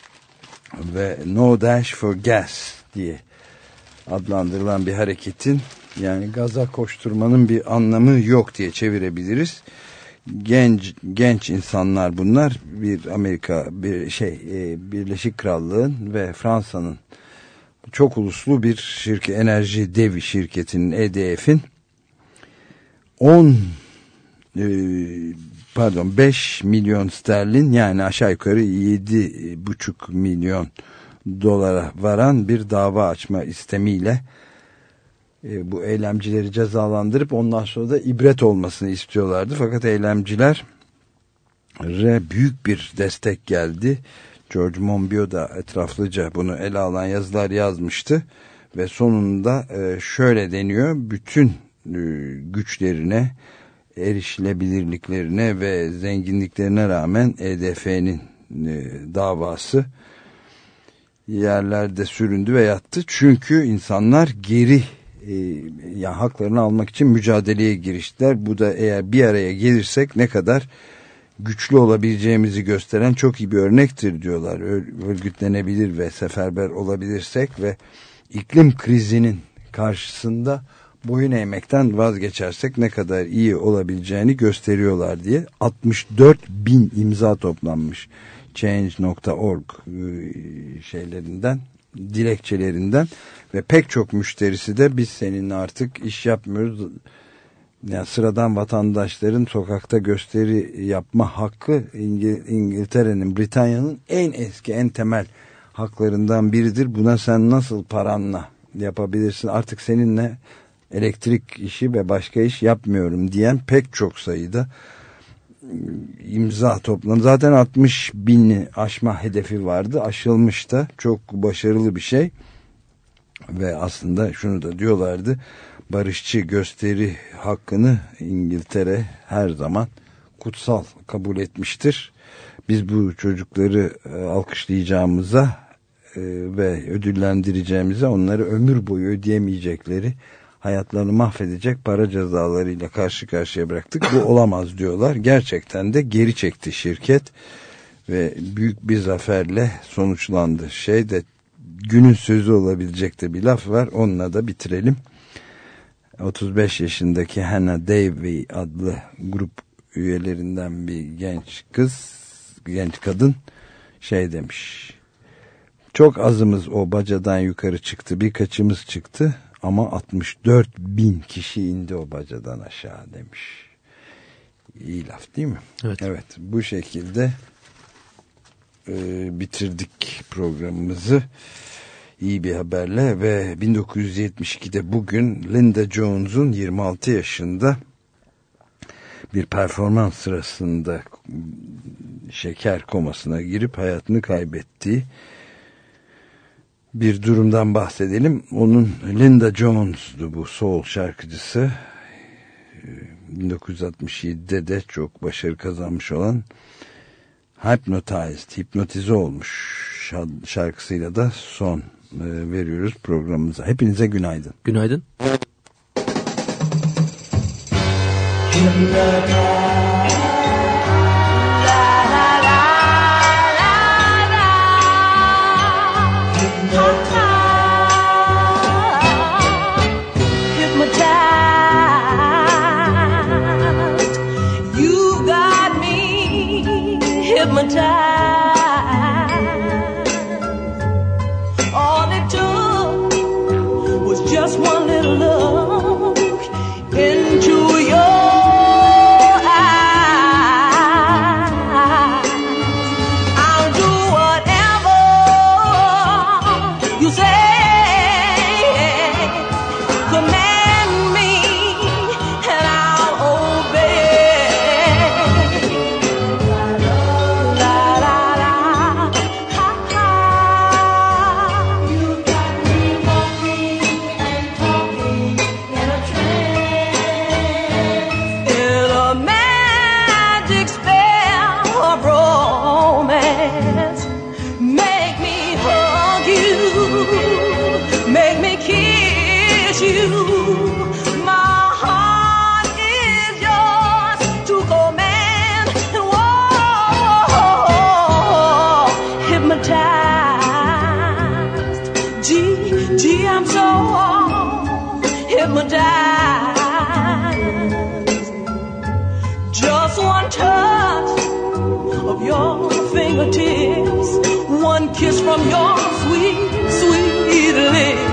ve No Dash for Gas diye adlandırılan bir hareketin, yani gaza koşturmanın bir anlamı yok diye çevirebiliriz. Genç genç insanlar bunlar, bir Amerika bir şey Birleşik Krallığın ve Fransa'nın çok uluslu bir şirket, enerji devi şirketinin E D F'in on pardon beş milyon sterlin, yani aşağı yukarı yedi buçuk milyon dolara varan bir dava açma istemiyle e, bu eylemcileri cezalandırıp ondan sonra da ibret olmasını istiyorlardı. Fakat eylemcilere büyük bir destek geldi. George Monbiot da etraflıca bunu ele alan yazılar yazmıştı ve sonunda e, şöyle deniyor: bütün e, güçlerine, erişilebilirliklerine ve zenginliklerine rağmen E D F'nin e, davası yerlerde süründü ve yattı. Çünkü insanlar geri e, yani haklarını almak için mücadeleye giriştiler. Bu da eğer bir araya gelirsek ne kadar güçlü olabileceğimizi gösteren çok iyi bir örnektir diyorlar. Örgütlenebilir ve seferber olabilirsek ve iklim krizinin karşısında boyun eğmekten vazgeçersek ne kadar iyi olabileceğini gösteriyorlar diye. altmış dört bin imza toplanmış change nokta org şeylerinden, dilekçelerinden ve pek çok müşterisi de biz seninle artık iş yapmıyoruz. Yani sıradan vatandaşların sokakta gösteri yapma hakkı İngil- İngiltere'nin, Britanya'nın en eski, en temel haklarından biridir. Buna sen nasıl paranla yapabilirsin? Artık seninle elektrik işi ve başka iş yapmıyorum diyen pek çok sayıda imza toplandı. Zaten altmış bini aşma hedefi vardı. Aşılmış da, çok başarılı bir şey. Ve aslında şunu da diyorlardı: barışçı gösteri hakkını İngiltere her zaman kutsal kabul etmiştir. Biz bu çocukları alkışlayacağımıza ve ödüllendireceğimize onları ömür boyu ödeyemeyecekleri, hayatlarını mahvedecek para cezalarıyla karşı karşıya bıraktık. Bu olamaz diyorlar. Gerçekten de geri çekti şirket ve büyük bir zaferle sonuçlandı. Şey de, günün sözü olabilecek de bir laf var. Onunla da bitirelim. otuz beş yaşındaki Hannah Davey adlı grup üyelerinden bir genç kız, genç kadın şey demiş: çok azımız o bacadan yukarı çıktı, birkaçımız çıktı ama altmış dört bin kişi indi o bacadan aşağı demiş. iyi laf değil mi? Evet. Evet, bu şekilde e, bitirdik programımızı. İyi bir haberle ve bin dokuz yüz yetmiş ikide bugün Linda Jones'un yirmi altı yaşında bir performans sırasında şeker komasına girip hayatını kaybettiği bir durumdan bahsedelim. Onun Linda Jones'du bu soul şarkıcısı. bin dokuz yüz altmış yedide de çok başarı kazanmış olan Hypnotized, hipnotize olmuş şarkısıyla da son veriyoruz programımıza. Hepinize günaydın. Günaydın. All it took was just one little look into your eyes. I'll do whatever you say. Command me and I'll obey. La la la, ha ha. You got me walking and talking in a trance, in a magic spell of romance. Make me hug you, make me kiss you. My heart is yours to command. And whoa, hypnotized. Gee, gee, I'm so hypnotized. Just one touch of your fingertips, one kiss from your sweet, sweet lips.